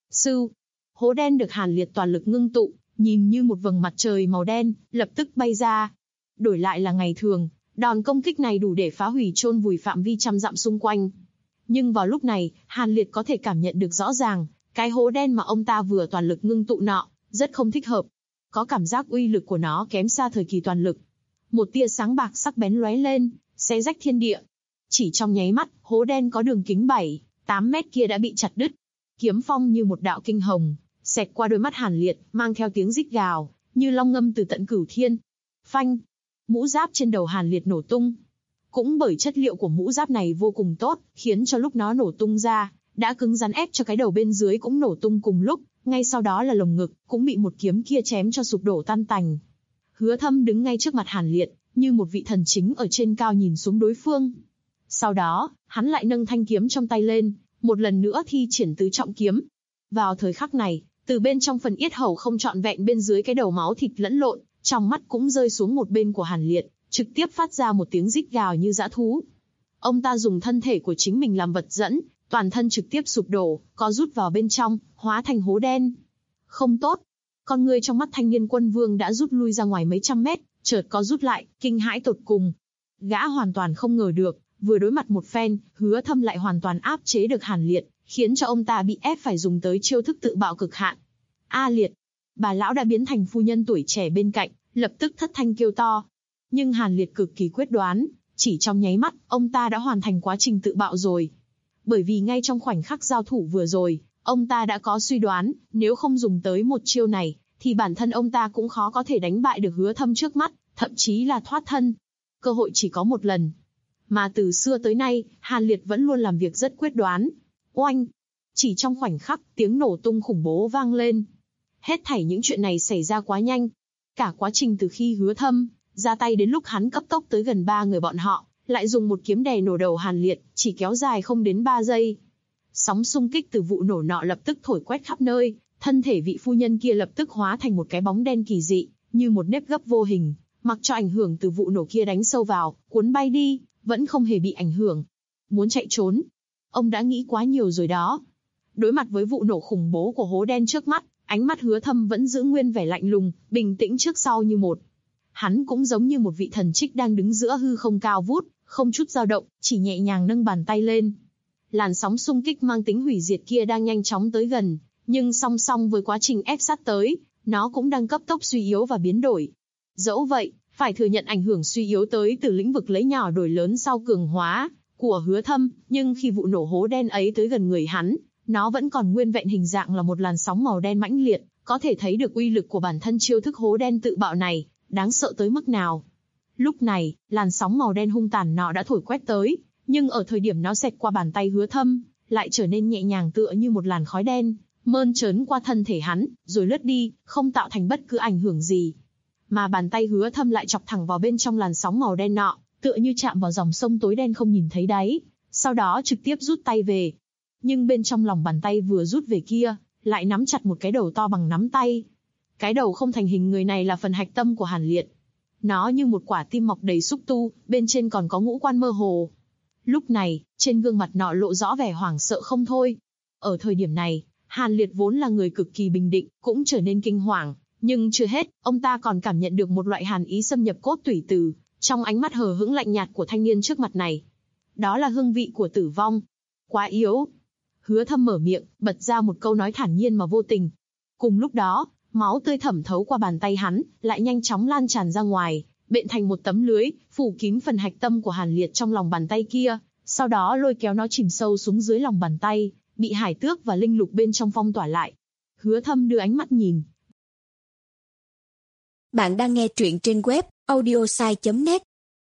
Hố đen được Hàn Liệt toàn lực ngưng tụ, nhìn như một vầng mặt trời màu đen, lập tức bay ra. Đổi lại là ngày thường, đòn công kích này đủ để phá hủy chôn vùi phạm vi trăm dặm xung quanh. Nhưng vào lúc này, Hàn Liệt có thể cảm nhận được rõ ràng, cái hố đen mà ông ta vừa toàn lực ngưng tụ nọ, rất không thích hợp. Có cảm giác uy lực của nó kém xa thời kỳ toàn lực. Một tia sáng bạc sắc bén lóe lên, xé rách thiên địa. Chỉ trong nháy mắt, hố đen có đường kính 7-8 mét kia đã bị chặt đứt. Kiếm phong như một đạo kinh hồng, xẹt qua đôi mắt Hàn Liệt, mang theo tiếng rít gào, như long ngâm từ tận cửu thiên. Phanh! Mũ giáp trên đầu Hàn Liệt nổ tung. Cũng bởi chất liệu của mũ giáp này vô cùng tốt, khiến cho lúc nó nổ tung ra, đã cứng rắn ép cho cái đầu bên dưới cũng nổ tung cùng lúc, ngay sau đó là lồng ngực, cũng bị một kiếm kia chém cho sụp đổ tan tành. Hứa Thâm đứng ngay trước mặt Hàn Liệt, như một vị thần chính ở trên cao nhìn xuống đối phương. Sau đó, hắn lại nâng thanh kiếm trong tay lên, một lần nữa thi triển tứ trọng kiếm. Vào thời khắc này, từ bên trong phần yết hầu không trọn vẹn bên dưới cái đầu máu thịt lẫn lộn, trong mắt cũng rơi xuống một bên của Hàn Liệt, trực tiếp phát ra một tiếng rít gào như dã thú. Ông ta dùng thân thể của chính mình làm vật dẫn, toàn thân trực tiếp sụp đổ, co rút vào bên trong, hóa thành hố đen. Không tốt. Con người trong mắt thanh niên quân vương đã rút lui ra ngoài mấy trăm mét, chợt co rút lại, kinh hãi tột cùng. Gã hoàn toàn không ngờ được, vừa đối mặt một phen, Hứa Thâm lại hoàn toàn áp chế được Hàn Liệt, khiến cho ông ta bị ép phải dùng tới chiêu thức tự bạo cực hạn. A Liệt! Bà lão đã biến thành phu nhân tuổi trẻ bên cạnh, lập tức thất thanh kêu to. Nhưng Hàn Liệt cực kỳ quyết đoán, chỉ trong nháy mắt, ông ta đã hoàn thành quá trình tự bạo rồi. Bởi vì ngay trong khoảnh khắc giao thủ vừa rồi, ông ta đã có suy đoán, nếu không dùng tới một chiêu này, thì bản thân ông ta cũng khó có thể đánh bại được Hứa Thâm trước mắt, thậm chí là thoát thân. Cơ hội chỉ có một lần. Mà từ xưa tới nay, Hàn Liệt vẫn luôn làm việc rất quyết đoán. Oanh! Chỉ trong khoảnh khắc, tiếng nổ tung khủng bố vang lên. Hết thảy những chuyện này xảy ra quá nhanh. Cả quá trình từ khi Hứa Thâm ra tay đến lúc hắn cấp tốc tới gần 3 người bọn họ, lại dùng một kiếm đè nổ đầu Hàn Liệt, chỉ kéo dài không đến 3 giây. Sóng xung kích từ vụ nổ nọ lập tức thổi quét khắp nơi, thân thể vị phu nhân kia lập tức hóa thành một cái bóng đen kỳ dị, như một nếp gấp vô hình, mặc cho ảnh hưởng từ vụ nổ kia đánh sâu vào, cuốn bay đi, vẫn không hề bị ảnh hưởng. Muốn chạy trốn? Ông đã nghĩ quá nhiều rồi đó. Đối mặt với vụ nổ khủng bố của hố đen trước mắt, ánh mắt Hứa Thâm vẫn giữ nguyên vẻ lạnh lùng, bình tĩnh trước sau như một. Hắn cũng giống như một vị thần trích đang đứng giữa hư không cao vút, không chút dao động, chỉ nhẹ nhàng nâng bàn tay lên. Làn sóng xung kích mang tính hủy diệt kia đang nhanh chóng tới gần, nhưng song song với quá trình ép sát tới, nó cũng đang cấp tốc suy yếu và biến đổi. Dẫu vậy, phải thừa nhận ảnh hưởng suy yếu tới từ lĩnh vực lấy nhỏ đổi lớn sau cường hóa của Hứa Thâm, nhưng khi vụ nổ hố đen ấy tới gần người hắn, Nó vẫn còn nguyên vẹn hình dạng là một làn sóng màu đen mãnh liệt, có thể thấy được uy lực của bản thân chiêu thức hố đen tự bạo này, đáng sợ tới mức nào. Lúc này, làn sóng màu đen hung tàn nọ đã thổi quét tới, nhưng ở thời điểm nó xẹt qua bàn tay Hứa Thâm, lại trở nên nhẹ nhàng tựa như một làn khói đen, mơn trớn qua thân thể hắn, rồi lướt đi, không tạo thành bất cứ ảnh hưởng gì. Mà bàn tay Hứa Thâm lại chọc thẳng vào bên trong làn sóng màu đen nọ, tựa như chạm vào dòng sông tối đen không nhìn thấy đáy, sau đó trực tiếp rút tay về. Nhưng bên trong lòng bàn tay vừa rút về kia, lại nắm chặt một cái đầu to bằng nắm tay. Cái đầu không thành hình người này là phần hạch tâm của Hàn Liệt. Nó như một quả tim mọc đầy xúc tu, bên trên còn có ngũ quan mơ hồ. Lúc này, trên gương mặt nọ lộ rõ vẻ hoảng sợ không thôi. Ở thời điểm này, Hàn Liệt vốn là người cực kỳ bình định, cũng trở nên kinh hoàng. Nhưng chưa hết, ông ta còn cảm nhận được một loại hàn ý xâm nhập cốt tủy từ trong ánh mắt hờ hững lạnh nhạt của thanh niên trước mặt này. Đó là hương vị của tử vong. Quá yếu. Hứa Thâm mở miệng, bật ra một câu nói thản nhiên mà vô tình. Cùng lúc đó, máu tươi thẩm thấu qua bàn tay hắn, lại nhanh chóng lan tràn ra ngoài, bện thành một tấm lưới, phủ kín phần hạch tâm của Hàn Liệt trong lòng bàn tay kia, sau đó lôi kéo nó chìm sâu xuống dưới lòng bàn tay, bị hải tước và linh lục bên trong phong tỏa lại. Hứa Thâm đưa ánh mắt nhìn. Bạn đang nghe truyện trên web audiosai.net.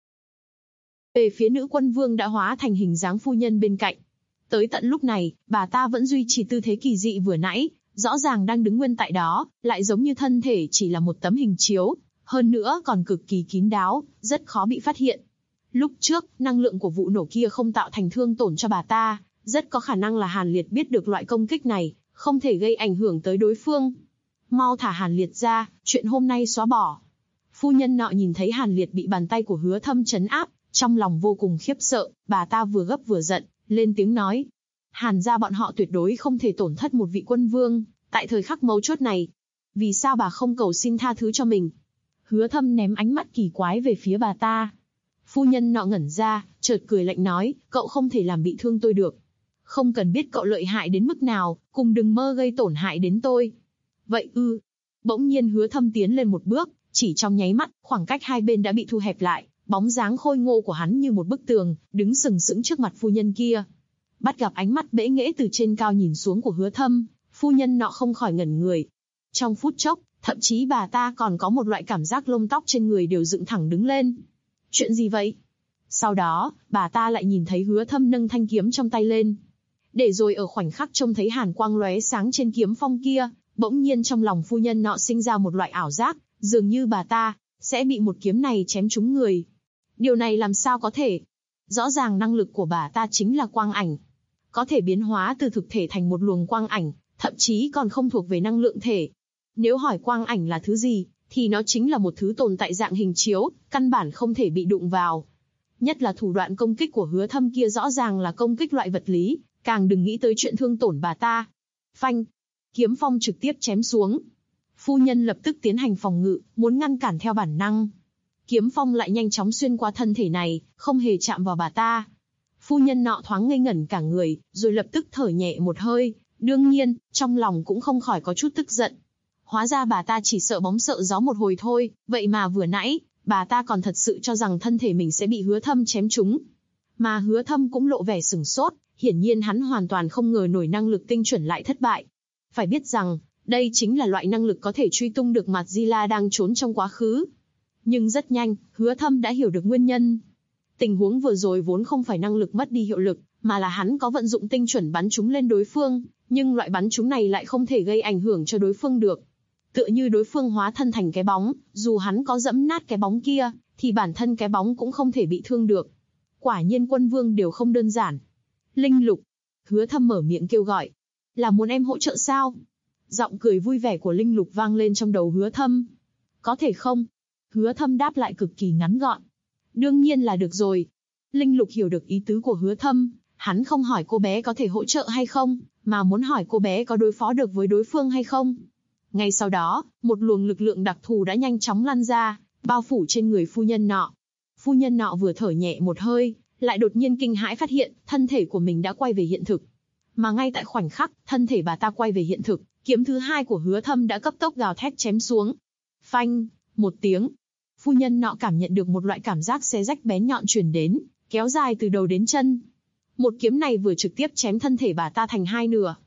Về phía nữ quân vương đã hóa thành hình dáng phu nhân bên cạnh. Tới tận lúc này, bà ta vẫn duy trì tư thế kỳ dị vừa nãy, rõ ràng đang đứng nguyên tại đó, lại giống như thân thể chỉ là một tấm hình chiếu, hơn nữa còn cực kỳ kín đáo, rất khó bị phát hiện. Lúc trước, năng lượng của vụ nổ kia không tạo thành thương tổn cho bà ta, rất có khả năng là Hàn Liệt biết được loại công kích này, không thể gây ảnh hưởng tới đối phương. Mau thả Hàn Liệt ra, chuyện hôm nay xóa bỏ. Phu nhân nọ nhìn thấy Hàn Liệt bị bàn tay của Hứa Thâm trấn áp, trong lòng vô cùng khiếp sợ, bà ta vừa gấp vừa giận, lên tiếng nói. Hàn gia bọn họ tuyệt đối không thể tổn thất một vị quân vương, tại thời khắc mấu chốt này. Vì sao bà không cầu xin tha thứ cho mình? Hứa Thâm ném ánh mắt kỳ quái về phía bà ta. Phu nhân nọ ngẩn ra, chợt cười lạnh nói, cậu không thể làm bị thương tôi được. Không cần biết cậu lợi hại đến mức nào, cùng đừng mơ gây tổn hại đến tôi. Vậy ư? Bỗng nhiên Hứa Thâm tiến lên một bước, chỉ trong nháy mắt, khoảng cách hai bên đã bị thu hẹp lại, bóng dáng khôi ngô của hắn như một bức tường, đứng sừng sững trước mặt phu nhân kia. Bắt gặp ánh mắt bẽ nghễ từ trên cao nhìn xuống của Hứa Thâm, phu nhân nọ không khỏi ngẩn người. Trong phút chốc, thậm chí bà ta còn có một loại cảm giác lông tóc trên người đều dựng thẳng đứng lên. Chuyện gì vậy? Sau đó, bà ta lại nhìn thấy Hứa Thâm nâng thanh kiếm trong tay lên. Để rồi ở khoảnh khắc trông thấy hàn quang lóe sáng trên kiếm phong kia, bỗng nhiên trong lòng phu nhân nọ sinh ra một loại ảo giác, dường như bà ta sẽ bị một kiếm này chém trúng người. Điều này làm sao có thể? Rõ ràng năng lực của bà ta chính là quang ảnh, có thể biến hóa từ thực thể thành một luồng quang ảnh, thậm chí còn không thuộc về năng lượng thể. Nếu hỏi quang ảnh là thứ gì, thì nó chính là một thứ tồn tại dạng hình chiếu, căn bản không thể bị đụng vào. Nhất là thủ đoạn công kích của Hứa Thâm kia rõ ràng là công kích loại vật lý, càng đừng nghĩ tới chuyện thương tổn bà ta. Phanh! Kiếm phong trực tiếp chém xuống. Phu nhân lập tức tiến hành phòng ngự, muốn ngăn cản theo bản năng. Kiếm phong lại nhanh chóng xuyên qua thân thể này, không hề chạm vào bà ta. Phu nhân nọ thoáng ngây ngẩn cả người, rồi lập tức thở nhẹ một hơi, đương nhiên, trong lòng cũng không khỏi có chút tức giận. Hóa ra bà ta chỉ sợ bóng sợ gió một hồi thôi, vậy mà vừa nãy, bà ta còn thật sự cho rằng thân thể mình sẽ bị Hứa Thâm chém trúng. Mà Hứa Thâm cũng lộ vẻ sửng sốt, hiển nhiên hắn hoàn toàn không ngờ nổi năng lực tinh chuẩn lại thất bại. Phải biết rằng, đây chính là loại năng lực có thể truy tung được Madzilla đang trốn trong quá khứ. Nhưng rất nhanh, Hứa Thâm đã hiểu được nguyên nhân. Tình huống vừa rồi vốn không phải năng lực mất đi hiệu lực, mà là hắn có vận dụng tinh chuẩn bắn trúng lên đối phương, nhưng loại bắn trúng này lại không thể gây ảnh hưởng cho đối phương được. Tựa như đối phương hóa thân thành cái bóng, dù hắn có dẫm nát cái bóng kia, thì bản thân cái bóng cũng không thể bị thương được. Quả nhiên quân vương đều không đơn giản. Linh Lục. Hứa Thâm mở miệng kêu gọi. Là muốn em hỗ trợ sao? Giọng cười vui vẻ của Linh Lục vang lên trong đầu Hứa Thâm. Có thể không? Hứa Thâm đáp lại cực kỳ ngắn gọn. Đương nhiên là được rồi. Linh Lục hiểu được ý tứ của Hứa Thâm, hắn không hỏi cô bé có thể hỗ trợ hay không, mà muốn hỏi cô bé có đối phó được với đối phương hay không. Ngay sau đó, một luồng lực lượng đặc thù đã nhanh chóng lan ra, bao phủ trên người phu nhân nọ. Phu nhân nọ vừa thở nhẹ một hơi, lại đột nhiên kinh hãi phát hiện, thân thể của mình đã quay về hiện thực. Mà ngay tại khoảnh khắc, thân thể bà ta quay về hiện thực, kiếm thứ hai của Hứa Thâm đã cấp tốc gào thét chém xuống. Phanh, một tiếng. Phu nhân nọ cảm nhận được một loại cảm giác xé rách bén nhọn truyền đến, kéo dài từ đầu đến chân. Một kiếm này vừa trực tiếp chém thân thể bà ta thành hai nửa.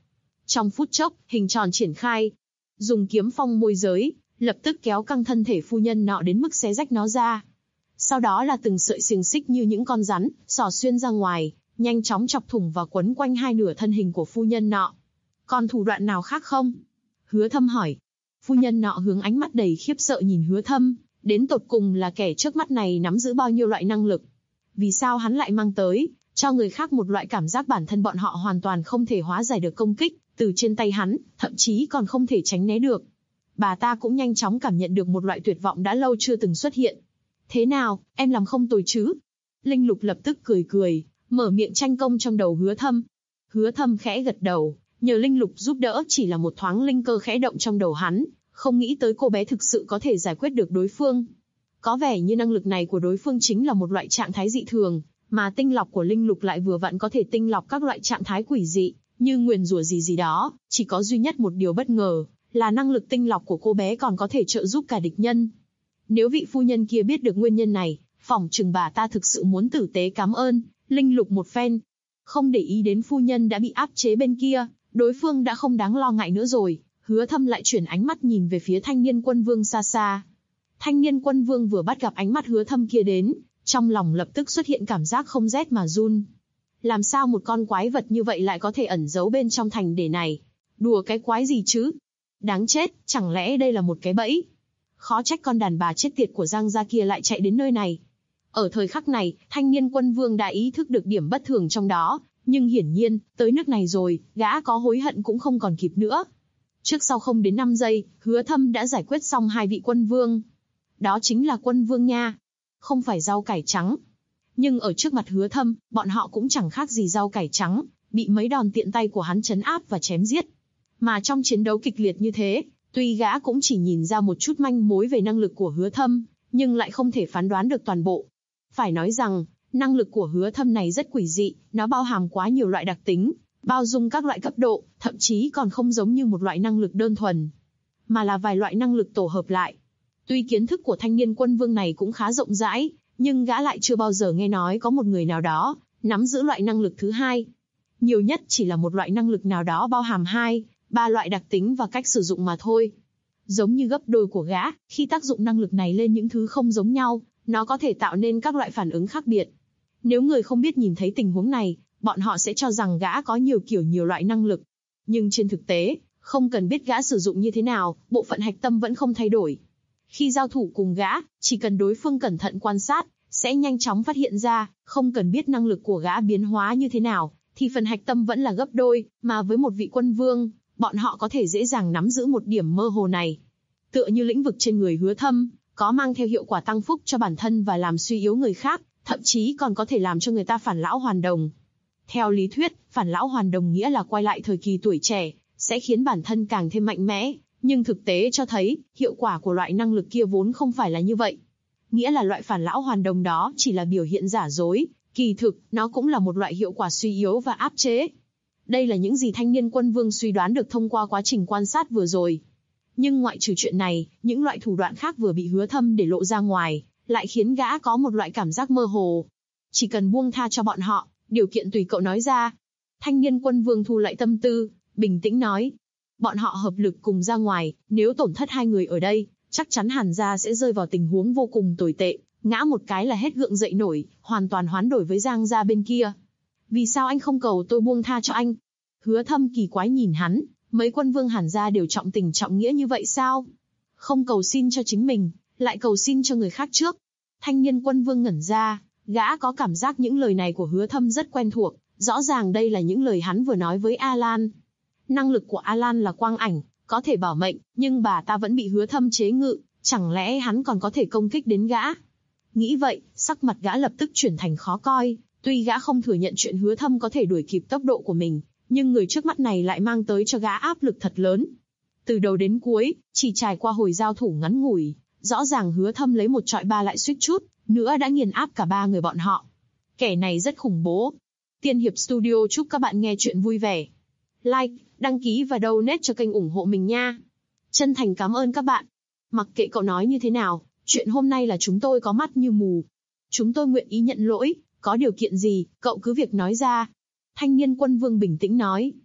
Trong phút chốc, hình tròn triển khai. Dùng kiếm phong môi giới, lập tức kéo căng thân thể phu nhân nọ đến mức xé rách nó ra. Sau đó là từng sợi xiềng xích như những con rắn, xỏ xuyên ra ngoài, nhanh chóng chọc thủng và quấn quanh hai nửa thân hình của phu nhân nọ. Còn thủ đoạn nào khác không? Hứa Thâm hỏi. Phu nhân nọ hướng ánh mắt đầy khiếp sợ nhìn Hứa Thâm, đến tột cùng là kẻ trước mắt này nắm giữ bao nhiêu loại năng lực? Vì sao hắn lại mang tới, cho người khác một loại cảm giác bản thân bọn họ hoàn toàn không thể hóa giải được công kích từ trên tay hắn, thậm chí còn không thể tránh né được. Bà ta cũng nhanh chóng cảm nhận được một loại tuyệt vọng đã lâu chưa từng xuất hiện. Thế nào, em làm không tồi chứ? Linh Lục lập tức cười cười, mở miệng tranh công trong đầu Hứa Thâm. Hứa Thâm khẽ gật đầu, nhờ Linh Lục giúp đỡ chỉ là một thoáng linh cơ khẽ động trong đầu hắn, không nghĩ tới cô bé thực sự có thể giải quyết được đối phương. Có vẻ như năng lực này của đối phương chính là một loại trạng thái dị thường, mà tinh lọc của Linh Lục lại vừa vặn có thể tinh lọc các loại trạng thái quỷ dị, như nguyền rủa gì đó, chỉ có duy nhất một điều bất ngờ, là năng lực tinh lọc của cô bé còn có thể trợ giúp cả địch nhân. Nếu vị phu nhân kia biết được nguyên nhân này, phỏng chừng bà ta thực sự muốn tử tế cảm ơn Linh Lục một phen. Không để ý đến phu nhân đã bị áp chế bên kia, đối phương đã không đáng lo ngại nữa rồi, Hứa Thâm lại chuyển ánh mắt nhìn về phía thanh niên quân vương xa xa. Thanh niên quân vương vừa bắt gặp ánh mắt Hứa Thâm kia đến, trong lòng lập tức xuất hiện cảm giác không rét mà run. Làm sao một con quái vật như vậy lại có thể ẩn giấu bên trong thành để này? Đùa cái quái gì chứ? Đáng chết, chẳng lẽ đây là một cái bẫy? Khó trách con đàn bà chết tiệt của Giang gia kia lại chạy đến nơi này. Ở thời khắc này, thanh niên quân vương đã ý thức được điểm bất thường trong đó, nhưng hiển nhiên, tới nước này rồi, gã có hối hận cũng không còn kịp nữa. Trước sau không đến 5 giây, Hứa Thâm đã giải quyết xong hai vị quân vương. Đó chính là quân vương nha, không phải rau cải trắng. Nhưng ở trước mặt Hứa Thâm, bọn họ cũng chẳng khác gì rau cải trắng, bị mấy đòn tiện tay của hắn trấn áp và chém giết. Mà trong chiến đấu kịch liệt như thế, tuy gã cũng chỉ nhìn ra một chút manh mối về năng lực của Hứa Thâm, nhưng lại không thể phán đoán được toàn bộ. Phải nói rằng, năng lực của Hứa Thâm này rất quỷ dị, nó bao hàm quá nhiều loại đặc tính, bao dung các loại cấp độ, thậm chí còn không giống như một loại năng lực đơn thuần, mà là vài loại năng lực tổ hợp lại. Tuy kiến thức của thanh niên quân vương này cũng khá rộng rãi, nhưng gã lại chưa bao giờ nghe nói có một người nào đó nắm giữ loại năng lực thứ hai. Nhiều nhất chỉ là một loại năng lực nào đó bao hàm 2, 3 loại đặc tính và cách sử dụng mà thôi. Giống như gấp đôi của gã, khi tác dụng năng lực này lên những thứ không giống nhau, nó có thể tạo nên các loại phản ứng khác biệt. Nếu người không biết nhìn thấy tình huống này, bọn họ sẽ cho rằng gã có nhiều kiểu nhiều loại năng lực. Nhưng trên thực tế, không cần biết gã sử dụng như thế nào, bộ phận hạch tâm vẫn không thay đổi. Khi giao thủ cùng gã, chỉ cần đối phương cẩn thận quan sát, sẽ nhanh chóng phát hiện ra, không cần biết năng lực của gã biến hóa như thế nào, thì phần hạch tâm vẫn là gấp đôi, mà với một vị quân vương, bọn họ có thể dễ dàng nắm giữ một điểm mơ hồ này. Tựa như lĩnh vực trên người Hứa Thâm, có mang theo hiệu quả tăng phúc cho bản thân và làm suy yếu người khác, thậm chí còn có thể làm cho người ta phản lão hoàn đồng. Theo lý thuyết, phản lão hoàn đồng nghĩa là quay lại thời kỳ tuổi trẻ, sẽ khiến bản thân càng thêm mạnh mẽ, nhưng thực tế cho thấy, hiệu quả của loại năng lực kia vốn không phải là như vậy. Nghĩa là loại phản lão hoàn đồng đó chỉ là biểu hiện giả dối, kỳ thực, nó cũng là một loại hiệu quả suy yếu và áp chế. Đây là những gì thanh niên quân vương suy đoán được thông qua quá trình quan sát vừa rồi. Nhưng ngoại trừ chuyện này, những loại thủ đoạn khác vừa bị Hứa Thâm để lộ ra ngoài, lại khiến gã có một loại cảm giác mơ hồ. Chỉ cần buông tha cho bọn họ, điều kiện tùy cậu nói ra. Thanh niên quân vương thu lại tâm tư, bình tĩnh nói. Bọn họ hợp lực cùng ra ngoài, nếu tổn thất hai người ở đây, chắc chắn Hàn gia sẽ rơi vào tình huống vô cùng tồi tệ, ngã một cái là hết gượng dậy nổi, hoàn toàn hoán đổi với Giang gia bên kia. Vì sao anh không cầu tôi buông tha cho anh? Hứa Thâm kỳ quái nhìn hắn, mấy quân vương Hàn gia đều trọng tình trọng nghĩa như vậy sao? Không cầu xin cho chính mình, lại cầu xin cho người khác trước. Thanh niên quân vương ngẩn ra, gã có cảm giác những lời này của Hứa Thâm rất quen thuộc, rõ ràng đây là những lời hắn vừa nói với Alan. Năng lực của Alan là quang ảnh, có thể bảo mệnh, nhưng bà ta vẫn bị Hứa Thâm chế ngự, chẳng lẽ hắn còn có thể công kích đến gã? Nghĩ vậy, sắc mặt gã lập tức chuyển thành khó coi, tuy gã không thừa nhận chuyện Hứa Thâm có thể đuổi kịp tốc độ của mình, nhưng người trước mắt này lại mang tới cho gã áp lực thật lớn. Từ đầu đến cuối, chỉ trải qua hồi giao thủ ngắn ngủi, rõ ràng Hứa Thâm lấy một trọi ba lại suýt chút nữa đã nghiền áp cả ba người bọn họ. Kẻ này rất khủng bố. Tiên Hiệp Studio chúc các bạn nghe chuyện vui vẻ. Like, đăng ký và donate cho kênh ủng hộ mình nha. Chân thành cảm ơn các bạn. Mặc kệ cậu nói như thế nào, chuyện hôm nay là chúng tôi có mắt như mù. Chúng tôi nguyện ý nhận lỗi, có điều kiện gì, cậu cứ việc nói ra. Thanh niên quân vương bình tĩnh nói.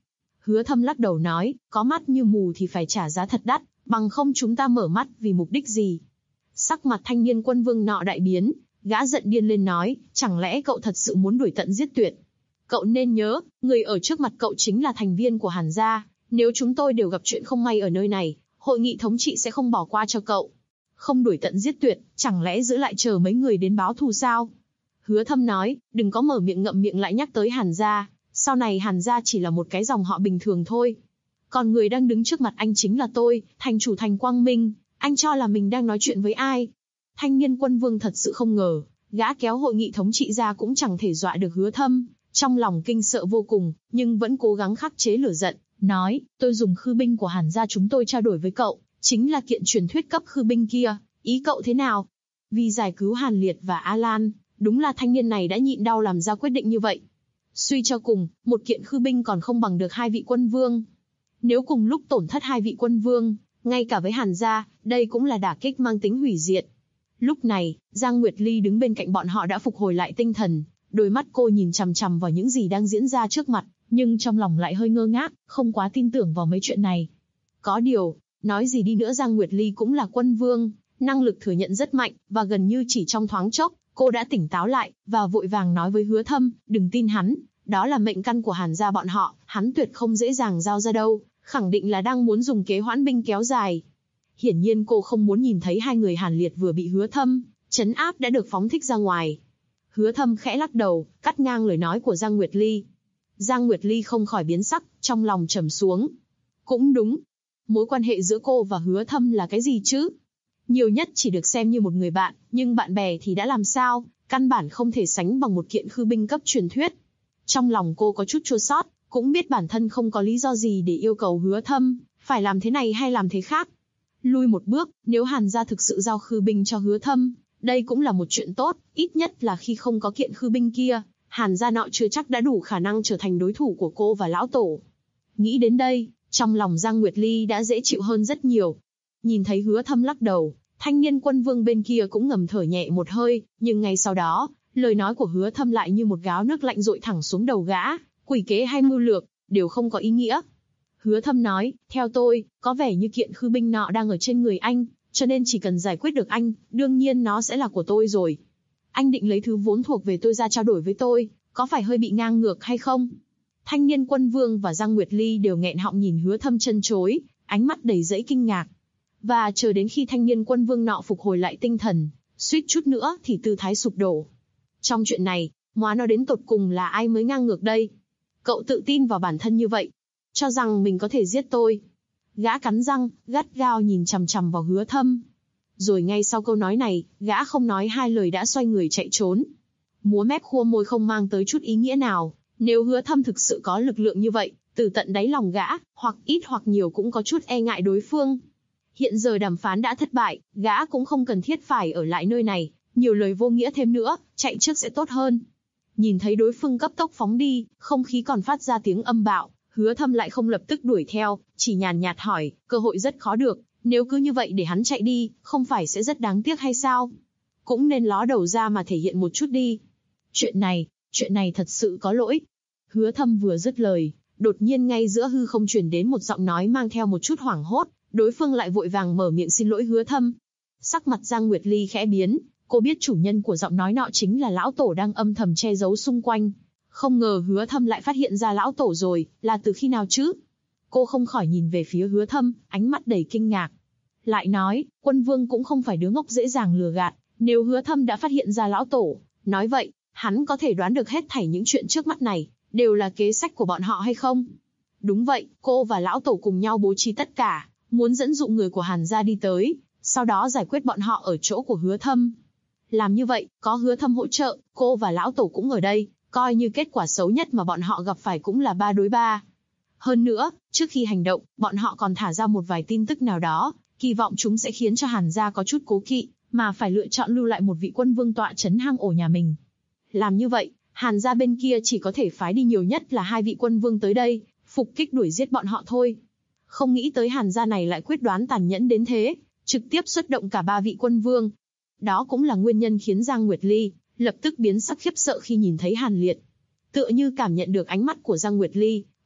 Hứa Thâm lắc đầu nói, có mắt như mù thì phải trả giá thật đắt, bằng không chúng ta mở mắt vì mục đích gì? Sắc mặt thanh niên quân vương nọ đại biến, gã giận điên lên nói, chẳng lẽ cậu thật sự muốn đuổi tận giết tuyệt? Cậu nên nhớ, người ở trước mặt cậu chính là thành viên của Hàn gia, nếu chúng tôi đều gặp chuyện không may ở nơi này, hội nghị thống trị sẽ không bỏ qua cho cậu. Không đuổi tận giết tuyệt, chẳng lẽ giữ lại chờ mấy người đến báo thù sao? Hứa Thâm nói, đừng có mở miệng ngậm miệng lại nhắc tới Hàn gia, sau này Hàn gia chỉ là một cái dòng họ bình thường thôi. Còn người đang đứng trước mặt anh chính là tôi, thành chủ thành Quang Minh, anh cho là mình đang nói chuyện với ai? Thanh niên quân vương thật sự không ngờ, gã kéo hội nghị thống trị ra cũng chẳng thể dọa được Hứa Thâm, trong lòng kinh sợ vô cùng, nhưng vẫn cố gắng khắc chế lửa giận, nói, tôi dùng khư binh của Hàn gia chúng tôi trao đổi với cậu, chính là kiện truyền thuyết cấp khư binh kia, ý cậu thế nào? Vì giải cứu Hàn Liệt và A Lan, đúng là thanh niên này đã nhịn đau làm ra quyết định như vậy. Suy cho cùng, một kiện khư binh còn không bằng được hai vị quân vương. Nếu cùng lúc tổn thất hai vị quân vương, ngay cả với Hàn gia, đây cũng là đả kích mang tính hủy diệt. Lúc này, Giang Nguyệt Ly đứng bên cạnh bọn họ đã phục hồi lại tinh thần, đôi mắt cô nhìn chằm chằm vào những gì đang diễn ra trước mặt, nhưng trong lòng lại hơi ngơ ngác, không quá tin tưởng vào mấy chuyện này. Có điều, nói gì đi nữa Giang Nguyệt Ly cũng là quân vương, năng lực thừa nhận rất mạnh, và gần như chỉ trong thoáng chốc, cô đã tỉnh táo lại, và vội vàng nói với Hứa Thâm, đừng tin hắn, đó là mệnh căn của Hàn gia bọn họ, hắn tuyệt không dễ dàng giao ra đâu, khẳng định là đang muốn dùng kế hoãn binh kéo dài. Hiển nhiên cô không muốn nhìn thấy hai người Hàn Liệt vừa bị Hứa Thâm trấn áp đã được phóng thích ra ngoài. Hứa Thâm khẽ lắc đầu, cắt ngang lời nói của Giang Nguyệt Ly. Giang Nguyệt Ly không khỏi biến sắc, trong lòng trầm xuống. Cũng đúng, mối quan hệ giữa cô và Hứa Thâm là cái gì chứ? Nhiều nhất chỉ được xem như một người bạn, nhưng bạn bè thì đã làm sao, căn bản không thể sánh bằng một kiện khư binh cấp truyền thuyết. Trong lòng cô có chút chua xót, cũng biết bản thân không có lý do gì để yêu cầu Hứa Thâm phải làm thế này hay làm thế khác. Lui một bước, nếu Hàn gia thực sự giao khư binh cho Hứa Thâm, đây cũng là một chuyện tốt, ít nhất là khi không có kiện khư binh kia, Hàn gia nọ chưa chắc đã đủ khả năng trở thành đối thủ của cô và lão tổ. Nghĩ đến đây, trong lòng Giang Nguyệt Ly đã dễ chịu hơn rất nhiều. Nhìn thấy Hứa Thâm lắc đầu, thanh niên quân vương bên kia cũng ngầm thở nhẹ một hơi, nhưng ngay sau đó, lời nói của Hứa Thâm lại như một gáo nước lạnh dội thẳng xuống đầu gã, quỷ kế hay mưu lược, đều không có ý nghĩa. Hứa Thâm nói, theo tôi, có vẻ như kiện khư binh nọ đang ở trên người anh, cho nên chỉ cần giải quyết được anh, đương nhiên nó sẽ là của tôi rồi. Anh định lấy thứ vốn thuộc về tôi ra trao đổi với tôi, có phải hơi bị ngang ngược hay không? Thanh niên quân vương và Giang Nguyệt Ly đều nghẹn họng nhìn Hứa Thâm chân chối, ánh mắt đầy dẫy kinh ngạc. Và chờ đến khi thanh niên quân vương nọ phục hồi lại tinh thần, suýt chút nữa thì tư thái sụp đổ. Trong chuyện này, hóa nó đến tột cùng là ai mới ngang ngược đây? Cậu tự tin vào bản thân như vậy, cho rằng mình có thể giết tôi. Gã cắn răng, gắt gao nhìn chằm chằm vào Hứa Thâm. Rồi ngay sau câu nói này, gã không nói hai lời đã xoay người chạy trốn. Múa mép khua môi không mang tới chút ý nghĩa nào. Nếu Hứa Thâm thực sự có lực lượng như vậy, từ tận đáy lòng gã, hoặc ít hoặc nhiều cũng có chút e ngại đối phương. Hiện giờ đàm phán đã thất bại, gã cũng không cần thiết phải ở lại nơi này, nhiều lời vô nghĩa thêm nữa, chạy trước sẽ tốt hơn. Nhìn thấy đối phương cấp tốc phóng đi, không khí còn phát ra tiếng âm bạo, Hứa Thâm lại không lập tức đuổi theo, chỉ nhàn nhạt hỏi, cơ hội rất khó được, nếu cứ như vậy để hắn chạy đi, không phải sẽ rất đáng tiếc hay sao? Cũng nên ló đầu ra mà thể hiện một chút đi. Chuyện này thật sự có lỗi. Hứa Thâm vừa dứt lời, đột nhiên ngay giữa hư không truyền đến một giọng nói mang theo một chút hoảng hốt, đối phương lại vội vàng mở miệng xin lỗi Hứa Thâm. Sắc mặt Giang Nguyệt Ly khẽ biến, cô biết chủ nhân của giọng nói nọ chính là lão tổ đang âm thầm che giấu xung quanh. Không ngờ Hứa Thâm lại phát hiện ra lão tổ rồi, là từ khi nào chứ? Cô không khỏi nhìn về phía Hứa Thâm, ánh mắt đầy kinh ngạc. Lại nói, quân vương cũng không phải đứa ngốc dễ dàng lừa gạt, nếu Hứa Thâm đã phát hiện ra lão tổ, nói vậy, hắn có thể đoán được hết thảy những chuyện trước mắt này, đều là kế sách của bọn họ hay không? Đúng vậy, cô và lão tổ cùng nhau bố trí tất cả, muốn dẫn dụ người của Hàn gia đi tới, sau đó giải quyết bọn họ ở chỗ của Hứa Thâm. Làm như vậy, có Hứa Thâm hỗ trợ, cô và lão tổ cũng ở đây, coi như kết quả xấu nhất mà bọn họ gặp phải cũng là 3 đối 3. Hơn nữa, trước khi hành động, bọn họ còn thả ra một vài tin tức nào đó, kỳ vọng chúng sẽ khiến cho Hàn gia có chút cố kỵ, mà phải lựa chọn lưu lại một vị quân vương tọa trấn hang ổ nhà mình. Làm như vậy, Hàn gia bên kia chỉ có thể phái đi nhiều nhất là 2 vị quân vương tới đây, phục kích đuổi giết bọn họ thôi. Không nghĩ tới Hàn gia này lại quyết đoán tàn nhẫn đến thế, trực tiếp xuất động cả 3 vị quân vương. Đó cũng là nguyên nhân khiến Giang Nguyệt Ly lập tức biến sắc khiếp sợ khi nhìn thấy Hàn Liệt. Tựa như cảm nhận được ánh mắt của Giang Nguyệt Ly,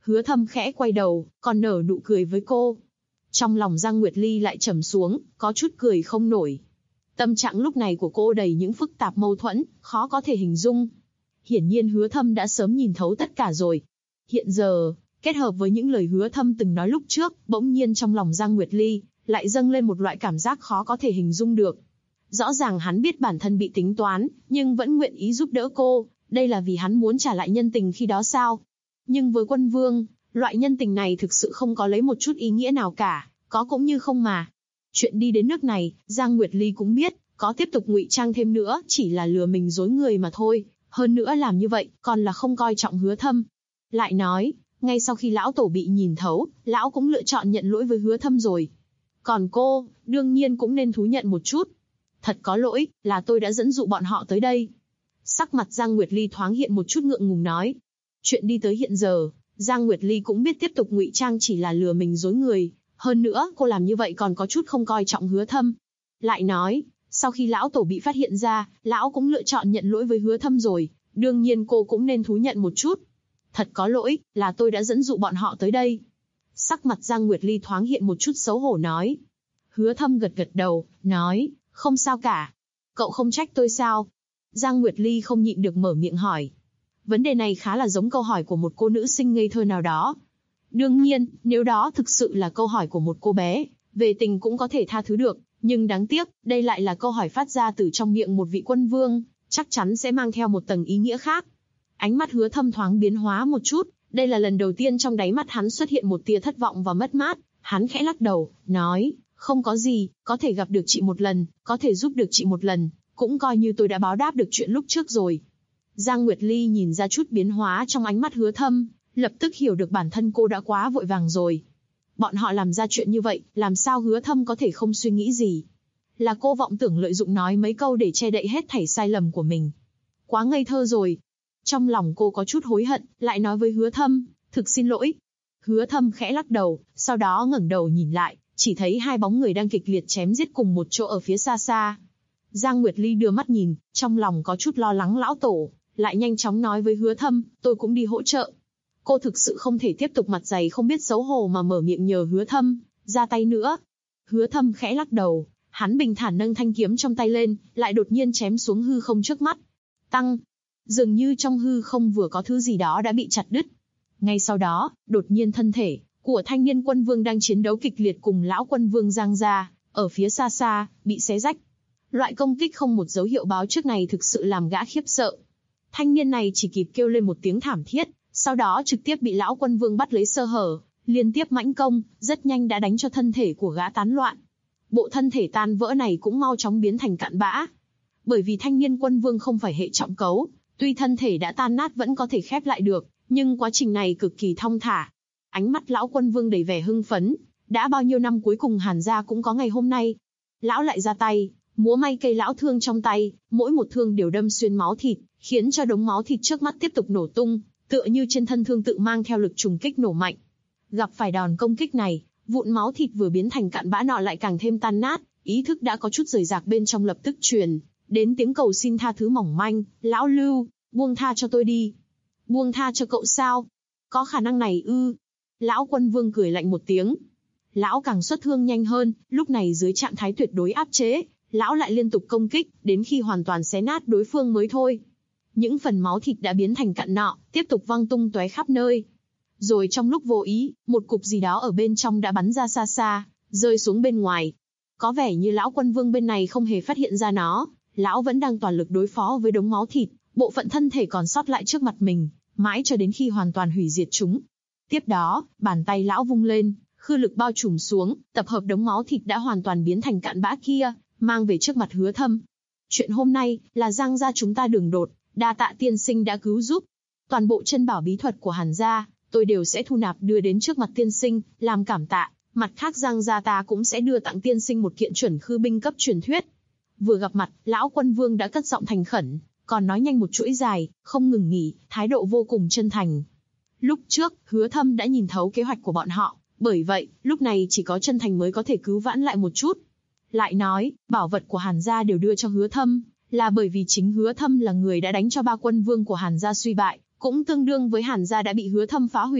Hứa Thâm khẽ quay đầu, còn nở nụ cười với cô. Trong lòng Giang Nguyệt Ly lại trầm xuống, có chút cười không nổi. Tâm trạng lúc này của cô đầy những phức tạp mâu thuẫn, khó có thể hình dung. Hiển nhiên Hứa Thâm đã sớm nhìn thấu tất cả rồi. Hiện giờ, kết hợp với những lời Hứa Thâm từng nói lúc trước, bỗng nhiên trong lòng Giang Nguyệt Ly lại dâng lên một loại cảm giác khó có thể hình dung được. Rõ ràng hắn biết bản thân bị tính toán, nhưng vẫn nguyện ý giúp đỡ cô, đây là vì hắn muốn trả lại nhân tình khi đó sao? Nhưng với Quân Vương, loại nhân tình này thực sự không có lấy một chút ý nghĩa nào cả, có cũng như không mà. Chuyện đi đến nước này, Giang Nguyệt Ly cũng biết, có tiếp tục ngụy trang thêm nữa, chỉ là lừa mình dối người mà thôi. Hơn nữa làm như vậy, còn là không coi trọng Hứa Thâm. Lại nói, ngay sau khi lão tổ bị nhìn thấu, lão cũng lựa chọn nhận lỗi với Hứa Thâm rồi. Còn cô, đương nhiên cũng nên thú nhận một chút. Thật có lỗi, là tôi đã dẫn dụ bọn họ tới đây. Sắc mặt Giang Nguyệt Ly thoáng hiện một chút ngượng ngùng nói. Chuyện đi tới hiện giờ, Giang Nguyệt Ly cũng biết tiếp tục ngụy trang chỉ là lừa mình dối người. Hơn nữa, cô làm như vậy còn có chút không coi trọng Hứa Thâm. Lại nói, sau khi lão tổ bị phát hiện ra, lão cũng lựa chọn nhận lỗi với Hứa Thâm rồi. Đương nhiên cô cũng nên thú nhận một chút. Thật có lỗi, là tôi đã dẫn dụ bọn họ tới đây. Sắc mặt Giang Nguyệt Ly thoáng hiện một chút xấu hổ nói. Hứa Thâm gật gật đầu, nói, không sao cả. Cậu không trách tôi sao? Giang Nguyệt Ly không nhịn được mở miệng hỏi. Vấn đề này khá là giống câu hỏi của một cô nữ sinh ngây thơ nào đó. Đương nhiên, nếu đó thực sự là câu hỏi của một cô bé, về tình cũng có thể tha thứ được, nhưng đáng tiếc, đây lại là câu hỏi phát ra từ trong miệng một vị quân vương, chắc chắn sẽ mang theo một tầng ý nghĩa khác. Ánh mắt Hứa Thâm thoáng biến hóa một chút, đây là lần đầu tiên trong đáy mắt hắn xuất hiện một tia thất vọng và mất mát, hắn khẽ lắc đầu, nói, không có gì, có thể gặp được chị một lần, có thể giúp được chị một lần, cũng coi như tôi đã báo đáp được chuyện lúc trước rồi. Giang Nguyệt Ly nhìn ra chút biến hóa trong ánh mắt Hứa Thâm, lập tức hiểu được bản thân cô đã quá vội vàng rồi. Bọn họ làm ra chuyện như vậy, làm sao Hứa Thâm có thể không suy nghĩ gì? Là cô vọng tưởng lợi dụng nói mấy câu để che đậy hết thảy sai lầm của mình. Quá ngây thơ rồi. Trong lòng cô có chút hối hận, lại nói với Hứa Thâm, thực xin lỗi. Hứa Thâm khẽ lắc đầu, sau đó ngẩng đầu nhìn lại, chỉ thấy hai bóng người đang kịch liệt chém giết cùng một chỗ ở phía xa xa. Giang Nguyệt Ly đưa mắt nhìn, trong lòng có chút lo lắng lão tổ, lại nhanh chóng nói với Hứa Thâm, tôi cũng đi hỗ trợ. Cô thực sự không thể tiếp tục mặt dày không biết xấu hổ mà mở miệng nhờ Hứa Thâm ra tay nữa. Hứa Thâm khẽ lắc đầu, hắn bình thản nâng thanh kiếm trong tay lên, lại đột nhiên chém xuống hư không trước mắt. Tăng, dường như trong hư không vừa có thứ gì đó đã bị chặt đứt. Ngay sau đó, đột nhiên thân thể của thanh niên quân vương đang chiến đấu kịch liệt cùng lão quân vương giang ra, ở phía xa xa, bị xé rách. Loại công kích không một dấu hiệu báo trước này thực sự làm gã khiếp sợ. Thanh niên này chỉ kịp kêu lên một tiếng thảm thiết, sau đó trực tiếp bị lão quân vương bắt lấy sơ hở, liên tiếp mãnh công, rất nhanh đã đánh cho thân thể của gã tán loạn. Bộ thân thể tan vỡ này cũng mau chóng biến thành cặn bã. Bởi vì thanh niên quân vương không phải hệ trọng cấu, tuy thân thể đã tan nát vẫn có thể khép lại được, nhưng quá trình này cực kỳ thong thả. Ánh mắt lão quân vương đầy vẻ hưng phấn, đã bao nhiêu năm cuối cùng Hàn gia cũng có ngày hôm nay. Lão lại ra tay, múa may cây lão thương trong tay, mỗi một thương đều đâm xuyên máu thịt, khiến cho đống máu thịt trước mắt tiếp tục nổ tung, tựa như trên thân thương tự mang theo lực trùng kích nổ mạnh. Gặp phải đòn công kích này, vụn máu thịt vừa biến thành cặn bã nọ lại càng thêm tan nát, ý thức đã có chút rời rạc bên trong lập tức truyền đến tiếng cầu xin tha thứ mỏng manh, lão Lưu, buông tha cho tôi đi. Buông tha cho cậu sao? Có khả năng này ư? Lão quân vương cười lạnh một tiếng. Lão càng xuất thương nhanh hơn, lúc này dưới trạng thái tuyệt đối áp chế, lão lại liên tục công kích, đến khi hoàn toàn xé nát đối phương mới thôi. Những phần máu thịt đã biến thành cặn nọ, tiếp tục văng tung tóe khắp nơi. Rồi trong lúc vô ý, một cục gì đó ở bên trong đã bắn ra xa xa, rơi xuống bên ngoài. Có vẻ như lão quân vương bên này không hề phát hiện ra nó, lão vẫn đang toàn lực đối phó với đống máu thịt, bộ phận thân thể còn sót lại trước mặt mình, mãi cho đến khi hoàn toàn hủy diệt chúng. Tiếp đó, bàn tay lão vung lên, khư lực bao trùm xuống, tập hợp đống máu thịt đã hoàn toàn biến thành cặn bã kia, mang về trước mặt Hứa Thâm. Chuyện hôm nay là Giang gia chúng ta đường đột, đa tạ tiên sinh đã cứu giúp. Toàn bộ chân bảo bí thuật của Hàn gia, tôi đều sẽ thu nạp đưa đến trước mặt tiên sinh, làm cảm tạ. Mặt khác Giang gia ta cũng sẽ đưa tặng tiên sinh một kiện chuẩn khư binh cấp truyền thuyết. Vừa gặp mặt, lão quân vương đã cất giọng thành khẩn, còn nói nhanh một chuỗi dài, không ngừng nghỉ, thái độ vô cùng chân thành. Lúc trước, Hứa Thâm đã nhìn thấu kế hoạch của bọn họ, bởi vậy, lúc này chỉ có chân thành mới có thể cứu vãn lại một chút. Lại nói, bảo vật của Hàn gia đều đưa cho Hứa Thâm, là bởi vì chính Hứa Thâm là người đã đánh cho ba quân vương của Hàn gia suy bại, cũng tương đương với Hàn gia đã bị Hứa Thâm phá hủy,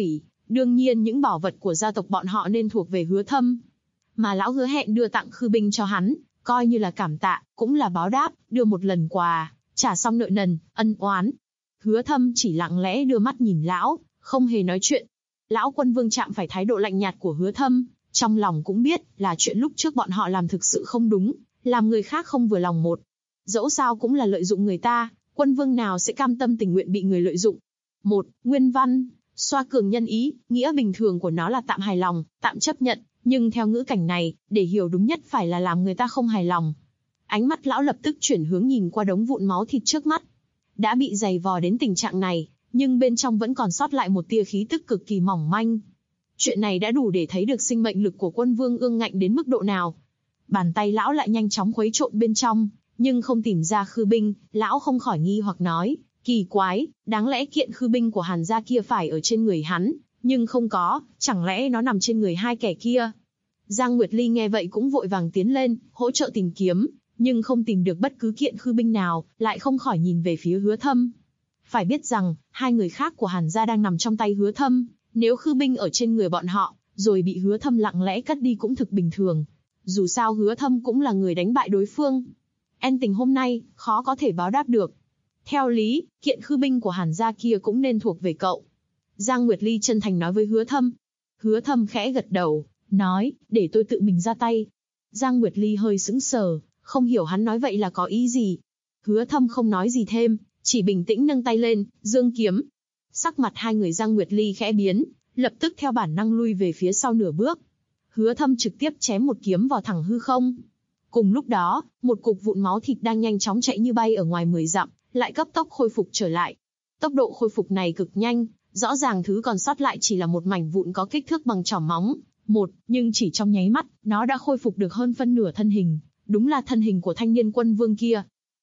Đương nhiên những bảo vật của gia tộc bọn họ nên thuộc về Hứa Thâm. Mà lão hứa hẹn đưa tặng khư binh cho hắn, coi như là cảm tạ, cũng là báo đáp, đưa một lần quà, trả xong nợ nần, ân oán. Hứa Thâm chỉ lặng lẽ đưa mắt nhìn lão, không hề nói chuyện. Lão Quân Vương chạm phải thái độ lạnh nhạt của Hứa Thâm, trong lòng cũng biết là chuyện lúc trước bọn họ làm thực sự không đúng, làm người khác không vừa lòng một. Dẫu sao cũng là lợi dụng người ta, Quân Vương nào sẽ cam tâm tình nguyện bị người lợi dụng. Một, nguyên văn, xoa cường nhân ý, nghĩa bình thường của nó là tạm hài lòng, tạm chấp nhận, nhưng theo ngữ cảnh này, để hiểu đúng nhất phải là làm người ta không hài lòng. Ánh mắt lão lập tức chuyển hướng nhìn qua đống vụn máu thịt trước mắt. Đã bị dày vò đến tình trạng này, nhưng bên trong vẫn còn sót lại một tia khí tức cực kỳ mỏng manh. Chuyện này đã đủ để thấy được sinh mệnh lực của Quân Vương ương ngạnh đến mức độ nào. Bàn tay lão lại nhanh chóng khuấy trộn bên trong, nhưng không tìm ra khư binh, lão không khỏi nghi hoặc nói, kỳ quái, đáng lẽ kiện khư binh của Hàn gia kia phải ở trên người hắn, nhưng không có, chẳng lẽ nó nằm trên người hai kẻ kia. Giang Nguyệt Ly nghe vậy cũng vội vàng tiến lên, hỗ trợ tìm kiếm, nhưng không tìm được bất cứ kiện khư binh nào, lại không khỏi nhìn về phía Hứa Thâm. Phải biết rằng, hai người khác của Hàn gia đang nằm trong tay Hứa Thâm, nếu khư binh ở trên người bọn họ, rồi bị Hứa Thâm lặng lẽ cất đi cũng thực bình thường. Dù sao Hứa Thâm cũng là người đánh bại đối phương. Tình hôm nay, khó có thể báo đáp được. Theo lý, kiện khư binh của Hàn gia kia cũng nên thuộc về cậu. Giang Nguyệt Ly chân thành nói với Hứa Thâm. Hứa Thâm khẽ gật đầu, nói, để tôi tự mình ra tay. Giang Nguyệt Ly hơi sững sờ, không hiểu hắn nói vậy là có ý gì. Hứa Thâm không nói gì thêm, chỉ bình tĩnh nâng tay lên, giương kiếm. Sắc mặt hai người Giang Nguyệt Ly khẽ biến, lập tức theo bản năng lui về phía sau nửa bước. Hứa Thâm trực tiếp chém một kiếm vào thẳng hư không. Cùng lúc đó, một cục vụn máu thịt đang nhanh chóng chạy như bay ở ngoài 10 dặm, lại cấp tốc khôi phục trở lại. Tốc độ khôi phục này cực nhanh, rõ ràng thứ còn sót lại chỉ là một mảnh vụn có kích thước bằng chỏm móng. Nhưng chỉ trong nháy mắt, nó đã khôi phục được hơn phân nửa thân hình, đúng là thân hình của thanh niên Quân Vương kia.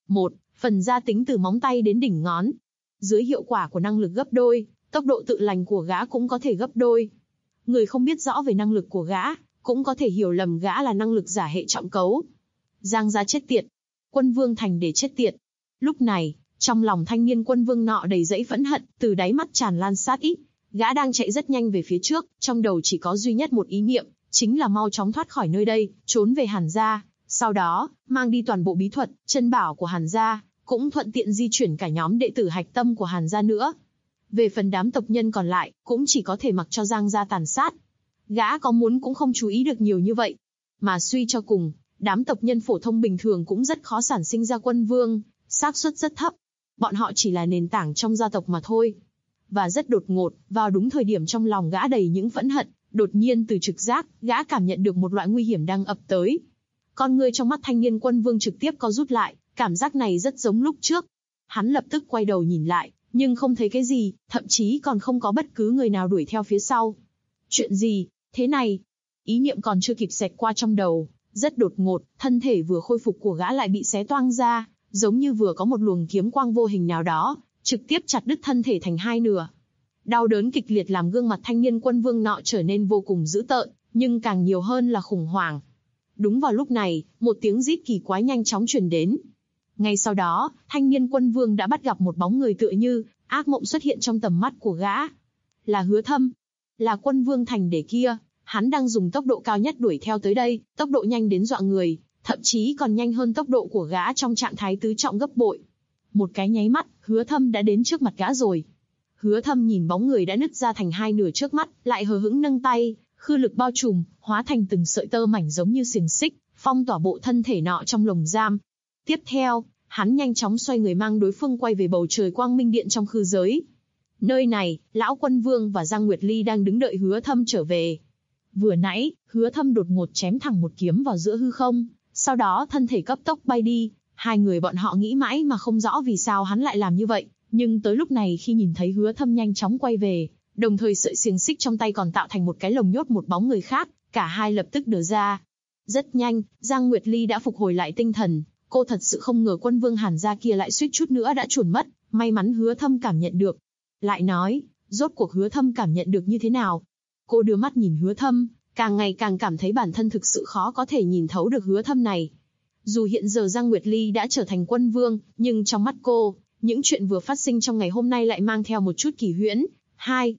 Phần da tính từ móng tay đến đỉnh ngón. Dưới hiệu quả của năng lực gấp đôi, tốc độ tự lành của gã cũng có thể gấp đôi. Người không biết rõ về năng lực của gã, cũng có thể hiểu lầm gã là năng lực giả hệ trọng cấu. Giang gia chết tiệt. Quân Vương thành để chết tiệt. Lúc này, trong lòng thanh niên Quân Vương nọ đầy dẫy phẫn hận, từ đáy mắt tràn lan sát ý. Gã đang chạy rất nhanh về phía trước, trong đầu chỉ có duy nhất một ý niệm, chính là mau chóng thoát khỏi nơi đây, trốn về Hàn gia. Sau đó, mang đi toàn bộ bí thuật, chân bảo của Hàn gia, cũng thuận tiện di chuyển cả nhóm đệ tử hạch tâm của Hàn gia nữa. Về phần đám tộc nhân còn lại, cũng chỉ có thể mặc cho Giang gia tàn sát. Gã có muốn cũng không chú ý được nhiều như vậy. Mà suy cho cùng, đám tộc nhân phổ thông bình thường cũng rất khó sản sinh ra Quân Vương, xác suất rất thấp. Bọn họ chỉ là nền tảng trong gia tộc mà thôi. Và rất đột ngột, vào đúng thời điểm trong lòng gã đầy những phẫn hận, đột nhiên từ trực giác, gã cảm nhận được một loại nguy hiểm đang ập tới. Con ngươi trong mắt thanh niên Quân Vương trực tiếp co rút lại, cảm giác này rất giống lúc trước. Hắn lập tức quay đầu nhìn lại, nhưng không thấy cái gì, thậm chí còn không có bất cứ người nào đuổi theo phía sau. Chuyện gì, thế này? Ý niệm còn chưa kịp xẹt qua trong đầu, rất đột ngột, thân thể vừa khôi phục của gã lại bị xé toang ra, giống như vừa có một luồng kiếm quang vô hình nào đó, trực tiếp chặt đứt thân thể thành hai nửa. Đau đớn kịch liệt làm gương mặt thanh niên Quân Vương nọ trở nên vô cùng dữ tợn, nhưng càng nhiều hơn là khủng hoảng. Đúng vào lúc này, một tiếng rít kỳ quái nhanh chóng truyền đến. Ngay sau đó, thanh niên Quân Vương đã bắt gặp một bóng người tựa như ác mộng xuất hiện trong tầm mắt của gã. Là Hứa Thâm, là Quân Vương thành để kia, hắn đang dùng tốc độ cao nhất đuổi theo tới đây, tốc độ nhanh đến dọa người, thậm chí còn nhanh hơn tốc độ của gã trong trạng thái tứ trọng gấp bội. Một cái nháy mắt, Hứa Thâm đã đến trước mặt gã rồi. Hứa Thâm nhìn bóng người đã nứt ra thành hai nửa trước mắt, lại hờ hững nâng tay, khư lực bao trùm, hóa thành từng sợi tơ mảnh giống như xiềng xích, phong tỏa bộ thân thể nọ trong lồng giam. Tiếp theo, hắn nhanh chóng xoay người mang đối phương quay về bầu trời quang minh điện trong khư giới. Nơi này, lão Quân Vương và Giang Nguyệt Ly đang đứng đợi Hứa Thâm trở về. Vừa nãy, Hứa Thâm đột ngột chém thẳng một kiếm vào giữa hư không, sau đó thân thể cấp tốc bay đi. Hai người bọn họ nghĩ mãi mà không rõ vì sao hắn lại làm như vậy, nhưng tới lúc này khi nhìn thấy Hứa Thâm nhanh chóng quay về, đồng thời sợi xiềng xích trong tay còn tạo thành một cái lồng nhốt một bóng người khác, cả hai lập tức đờ ra. Rất nhanh, Giang Nguyệt Ly đã phục hồi lại tinh thần, cô thật sự không ngờ Quân Vương Hàn gia kia lại suýt chút nữa đã chuồn mất, may mắn Hứa Thâm cảm nhận được. Lại nói, rốt cuộc Hứa Thâm cảm nhận được như thế nào? Cô đưa mắt nhìn Hứa Thâm, càng ngày càng cảm thấy bản thân thực sự khó có thể nhìn thấu được Hứa Thâm này. Dù hiện giờ Giang Nguyệt Ly đã trở thành Quân Vương, nhưng trong mắt cô, những chuyện vừa phát sinh trong ngày hôm nay lại mang theo một chút kỳ huyễn.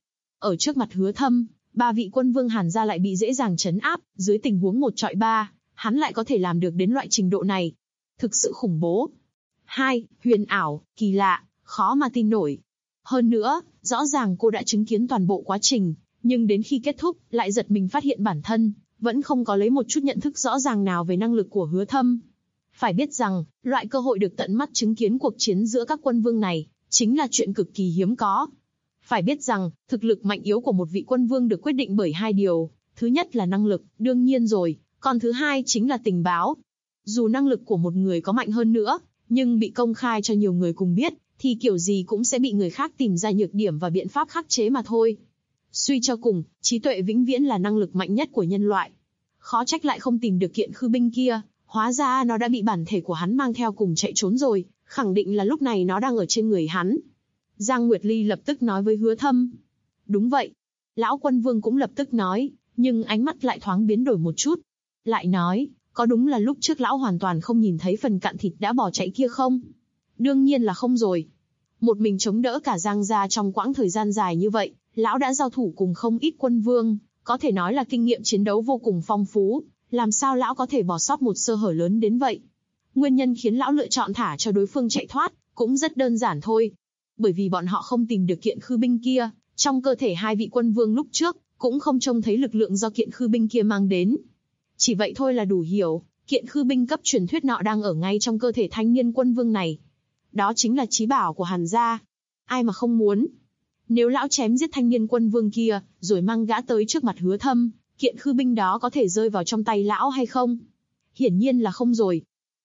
Ở trước mặt Hứa Thâm, 3 vị quân vương Hàn gia lại bị dễ dàng trấn áp, dưới tình huống 1 chọi 3, hắn lại có thể làm được đến loại trình độ này. Thực sự khủng bố. 2. Huyền ảo, kỳ lạ, khó mà tin nổi. Hơn nữa, rõ ràng cô đã chứng kiến toàn bộ quá trình, nhưng đến khi kết thúc, lại giật mình phát hiện bản thân vẫn không có lấy một chút nhận thức rõ ràng nào về năng lực của Hứa Thâm. Phải biết rằng, loại cơ hội được tận mắt chứng kiến cuộc chiến giữa các quân vương này, chính là chuyện cực kỳ hiếm có. Phải biết rằng, thực lực mạnh yếu của một vị quân vương được quyết định bởi 2 điều. Thứ nhất là năng lực, đương nhiên rồi, còn thứ hai chính là tình báo. Dù năng lực của một người có mạnh hơn nữa, nhưng bị công khai cho nhiều người cùng biết, thì kiểu gì cũng sẽ bị người khác tìm ra nhược điểm và biện pháp khắc chế mà thôi. Suy cho cùng, trí tuệ vĩnh viễn là năng lực mạnh nhất của nhân loại. Khó trách lại không tìm được kiện khư binh kia, hóa ra nó đã bị bản thể của hắn mang theo cùng chạy trốn rồi, khẳng định là lúc này nó đang ở trên người hắn. Giang Nguyệt Ly lập tức nói với Hứa Thâm. Đúng vậy. Lão quân vương cũng lập tức nói, nhưng ánh mắt lại thoáng biến đổi một chút. Lại nói, có đúng là lúc trước lão hoàn toàn không nhìn thấy phần cặn thịt đã bỏ chạy kia không? Đương nhiên là không rồi. Một mình chống đỡ cả Giang gia trong quãng thời gian dài như vậy, lão đã giao thủ cùng không ít quân vương, có thể nói là kinh nghiệm chiến đấu vô cùng phong phú, làm sao lão có thể bỏ sót một sơ hở lớn đến vậy? Nguyên nhân khiến lão lựa chọn thả cho đối phương chạy thoát, cũng rất đơn giản thôi. Bởi vì bọn họ không tìm được kiện khư binh kia, trong cơ thể 2 vị quân vương lúc trước, cũng không trông thấy lực lượng do kiện khư binh kia mang đến. Chỉ vậy thôi là đủ hiểu, kiện khư binh cấp truyền thuyết nọ đang ở ngay trong cơ thể thanh niên quân vương này. Đó chính là chí bảo của Hàn gia. Ai mà không muốn. Nếu lão chém giết thanh niên quân vương kia, rồi mang gã tới trước mặt Hứa Thâm, kiện khư binh đó có thể rơi vào trong tay lão hay không? Hiển nhiên là không rồi.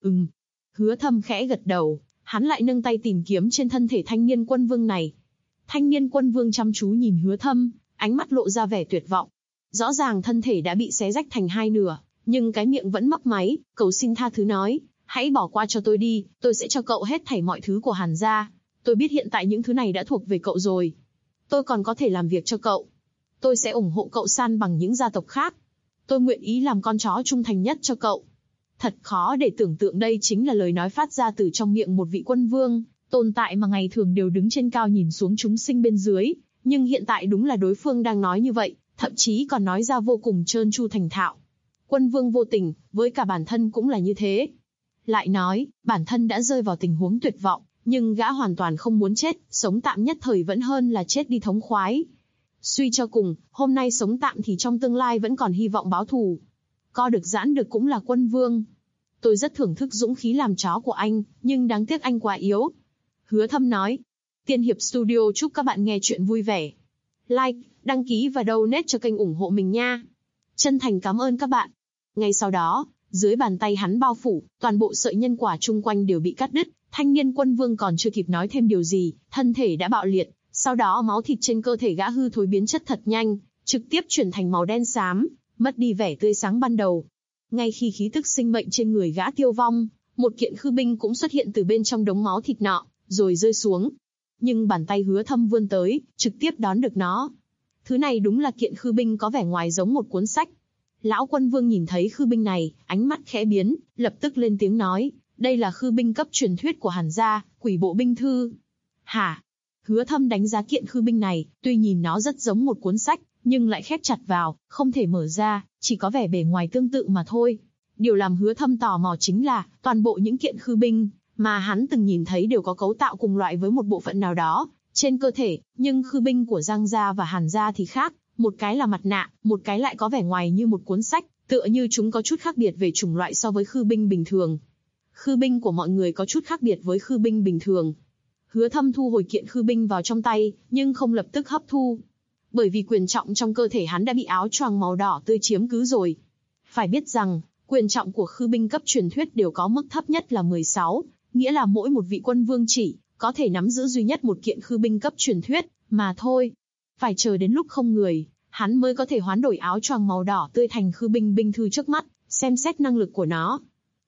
Hứa Thâm khẽ gật đầu, hắn lại nâng tay tìm kiếm trên thân thể thanh niên quân vương này. Thanh niên quân vương chăm chú nhìn Hứa Thâm, ánh mắt lộ ra vẻ tuyệt vọng. Rõ ràng thân thể đã bị xé rách thành 2 nửa, nhưng cái miệng vẫn mấp máy, cầu xin tha thứ nói, hãy bỏ qua cho tôi đi, tôi sẽ cho cậu hết thảy mọi thứ của Hàn gia. Tôi biết hiện tại những thứ này đã thuộc về cậu rồi. Tôi còn có thể làm việc cho cậu. Tôi sẽ ủng hộ cậu san bằng những gia tộc khác. Tôi nguyện ý làm con chó trung thành nhất cho cậu. Thật khó để tưởng tượng đây chính là lời nói phát ra từ trong miệng một vị quân vương, tồn tại mà ngày thường đều đứng trên cao nhìn xuống chúng sinh bên dưới, nhưng hiện tại đúng là đối phương đang nói như vậy, thậm chí còn nói ra vô cùng trơn tru thành thạo. Quân vương vô tình, với cả bản thân cũng là như thế. Lại nói, bản thân đã rơi vào tình huống tuyệt vọng, nhưng gã hoàn toàn không muốn chết, sống tạm nhất thời vẫn hơn là chết đi thống khoái. Suy cho cùng, hôm nay sống tạm thì trong tương lai vẫn còn hy vọng báo thù. Co được giãn được cũng là quân vương. Tôi rất thưởng thức dũng khí làm chó của anh, nhưng đáng tiếc anh quá yếu. Hứa Thâm nói. Tiên Hiệp Studio chúc các bạn nghe chuyện vui vẻ. Like, đăng ký và donate cho kênh ủng hộ mình nha. Chân thành cảm ơn các bạn. Ngay sau đó, dưới bàn tay hắn bao phủ, toàn bộ sợi nhân quả chung quanh đều bị cắt đứt. Thanh niên quân vương còn chưa kịp nói thêm điều gì, thân thể đã bạo liệt. Sau đó máu thịt trên cơ thể gã hư thối biến chất thật nhanh, trực tiếp chuyển thành màu đen xám, mất đi vẻ tươi sáng ban đầu. Ngay khi khí tức sinh mệnh trên người gã tiêu vong, một kiện khư binh cũng xuất hiện từ bên trong đống máu thịt nọ, rồi rơi xuống. Nhưng bàn tay Hứa Thâm vươn tới, trực tiếp đón được nó. Thứ này đúng là kiện khư binh có vẻ ngoài giống một cuốn sách. Lão quân vương nhìn thấy khư binh này, ánh mắt khẽ biến, lập tức lên tiếng nói, đây là khư binh cấp truyền thuyết của Hàn gia, Quỷ Bộ binh thư. Hả? Hứa Thâm đánh giá kiện khư binh này, tuy nhìn nó rất giống một cuốn sách, nhưng lại khép chặt vào, không thể mở ra, chỉ có vẻ bề ngoài tương tự mà thôi. Điều làm Hứa Thâm tò mò chính là, toàn bộ những kiện khư binh mà hắn từng nhìn thấy đều có cấu tạo cùng loại với một bộ phận nào đó trên cơ thể, nhưng khư binh của Giang gia và Hàn gia thì khác, một cái là mặt nạ, một cái lại có vẻ ngoài như một cuốn sách, tựa như chúng có chút khác biệt về chủng loại so với khư binh bình thường. Khư binh của mọi người có chút khác biệt với khư binh bình thường. Hứa Thâm thu hồi kiện khư binh vào trong tay, nhưng không lập tức hấp thu. Bởi vì quyền trọng trong cơ thể hắn đã bị áo choàng màu đỏ tươi chiếm cứ rồi. Phải biết rằng, quyền trọng của khư binh cấp truyền thuyết đều có mức thấp nhất là 16, nghĩa là mỗi một vị quân vương chỉ có thể nắm giữ duy nhất một kiện khư binh cấp truyền thuyết, mà thôi. Phải chờ đến lúc không người, hắn mới có thể hoán đổi áo choàng màu đỏ tươi thành khư binh binh thư trước mắt, xem xét năng lực của nó.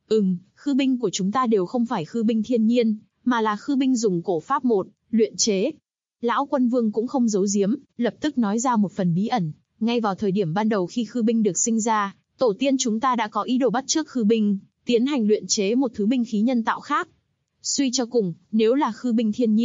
Khư binh của chúng ta đều không phải khư binh thiên nhiên, mà là khư binh dùng cổ pháp luyện chế. Lão quân vương cũng không giấu giếm, lập tức nói ra một phần bí ẩn. Ngay vào thời điểm ban đầu khi khư binh được sinh ra, tổ tiên chúng ta đã có ý đồ bắt chước khư binh, tiến hành luyện chế một thứ binh khí nhân tạo khác. Suy cho cùng, nếu là khư binh thiên nhiên,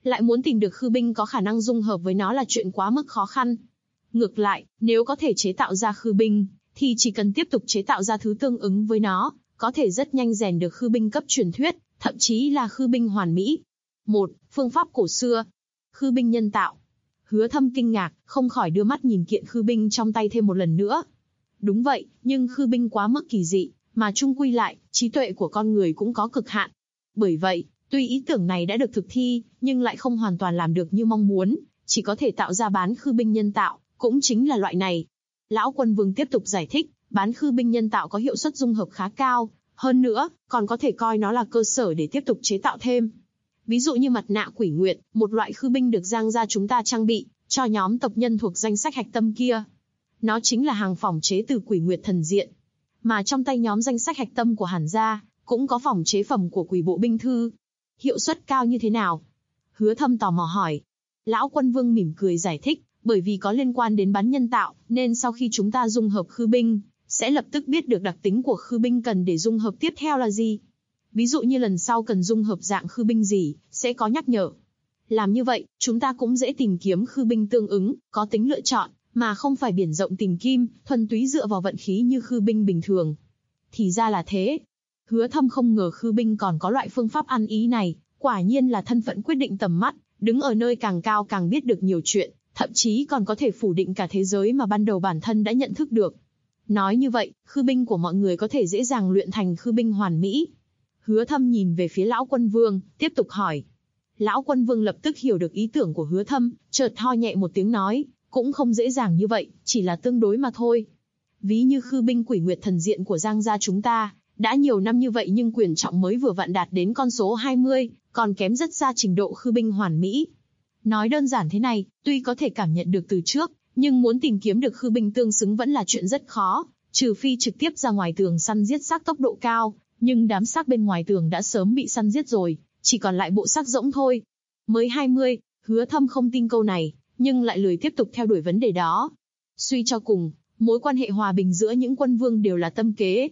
Lại muốn tìm được khư binh có khả năng dung hợp với nó là chuyện quá mức khó khăn. Ngược lại, nếu có thể chế tạo ra khư binh, thì chỉ cần tiếp tục chế tạo ra thứ tương ứng với nó, có thể rất nhanh rèn được khư binh cấp truyền thuyết, thậm chí là khư binh hoàn mỹ. 1. Phương pháp cổ xưa. Khư binh nhân tạo. Hứa Thâm kinh ngạc, không khỏi đưa mắt nhìn kiện khư binh trong tay thêm một lần nữa. Đúng vậy, nhưng khư binh quá mức kỳ dị, mà chung quy lại, trí tuệ của con người cũng có cực hạn. Bởi vậy, tuy ý tưởng này đã được thực thi, nhưng lại không hoàn toàn làm được như mong muốn, chỉ có thể tạo ra bán khư binh nhân tạo, cũng chính là loại này. Lão Quân Vương tiếp tục giải thích, bán khư binh nhân tạo có hiệu suất dung hợp khá cao, hơn nữa, còn có thể coi nó là cơ sở để tiếp tục chế tạo thêm. Ví dụ như mặt nạ quỷ nguyệt, một loại khư binh được Giang gia chúng ta trang bị cho nhóm tộc nhân thuộc danh sách hạch tâm kia. Nó chính là hàng phỏng chế từ quỷ nguyệt thần diện. Mà trong tay nhóm danh sách hạch tâm của Hàn gia, cũng có phỏng chế phẩm của quỷ bộ binh thư. Hiệu suất cao như thế nào? Hứa Thâm tò mò hỏi. Lão Quân Vương mỉm cười giải thích, bởi vì có liên quan đến bán nhân tạo, nên sau khi chúng ta dung hợp khư binh, sẽ lập tức biết được đặc tính của khư binh cần để dung hợp tiếp theo là gì. Ví dụ như lần sau cần dung hợp dạng khư binh gì, sẽ có nhắc nhở. Làm như vậy, chúng ta cũng dễ tìm kiếm khư binh tương ứng, có tính lựa chọn, mà không phải biển rộng tìm kim, thuần túy dựa vào vận khí như khư binh bình thường. Thì ra là thế. Hứa Thâm không ngờ khư binh còn có loại phương pháp ăn ý này, quả nhiên là thân phận quyết định tầm mắt, đứng ở nơi càng cao càng biết được nhiều chuyện, thậm chí còn có thể phủ định cả thế giới mà ban đầu bản thân đã nhận thức được. Nói như vậy, khư binh của mọi người có thể dễ dàng luyện thành khư binh hoàn mỹ. Hứa Thâm nhìn về phía Lão Quân Vương, tiếp tục hỏi. Lão Quân Vương lập tức hiểu được ý tưởng của Hứa Thâm, chợt ho nhẹ một tiếng nói, cũng không dễ dàng như vậy, chỉ là tương đối mà thôi. Ví như khư binh quỷ nguyệt thần diện của Giang gia chúng ta, đã nhiều năm như vậy nhưng quyền trọng mới vừa vặn đạt đến con số 20, còn kém rất xa trình độ khư binh hoàn mỹ. Nói đơn giản thế này, tuy có thể cảm nhận được từ trước, nhưng muốn tìm kiếm được khư binh tương xứng vẫn là chuyện rất khó, trừ phi trực tiếp ra ngoài tường săn giết xác tốc độ cao, nhưng đám xác bên ngoài tường đã sớm bị săn giết rồi, chỉ còn lại bộ xác rỗng thôi. Mới 20, Hứa Thâm không tin câu này, nhưng lại lười tiếp tục theo đuổi vấn đề đó. Suy cho cùng, mối quan hệ hòa bình giữa những quân vương đều là tâm kế.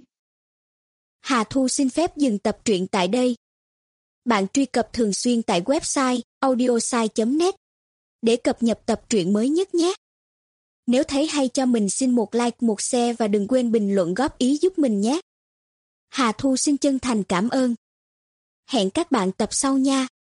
Hà Thu xin phép dừng tập truyện tại đây. Bạn truy cập thường xuyên tại website audiosai.net để cập nhật tập truyện mới nhất nhé. Nếu thấy hay cho mình xin một like, một share và đừng quên bình luận góp ý giúp mình nhé. Hà Thu xin chân thành cảm ơn. Hẹn các bạn tập sau nha.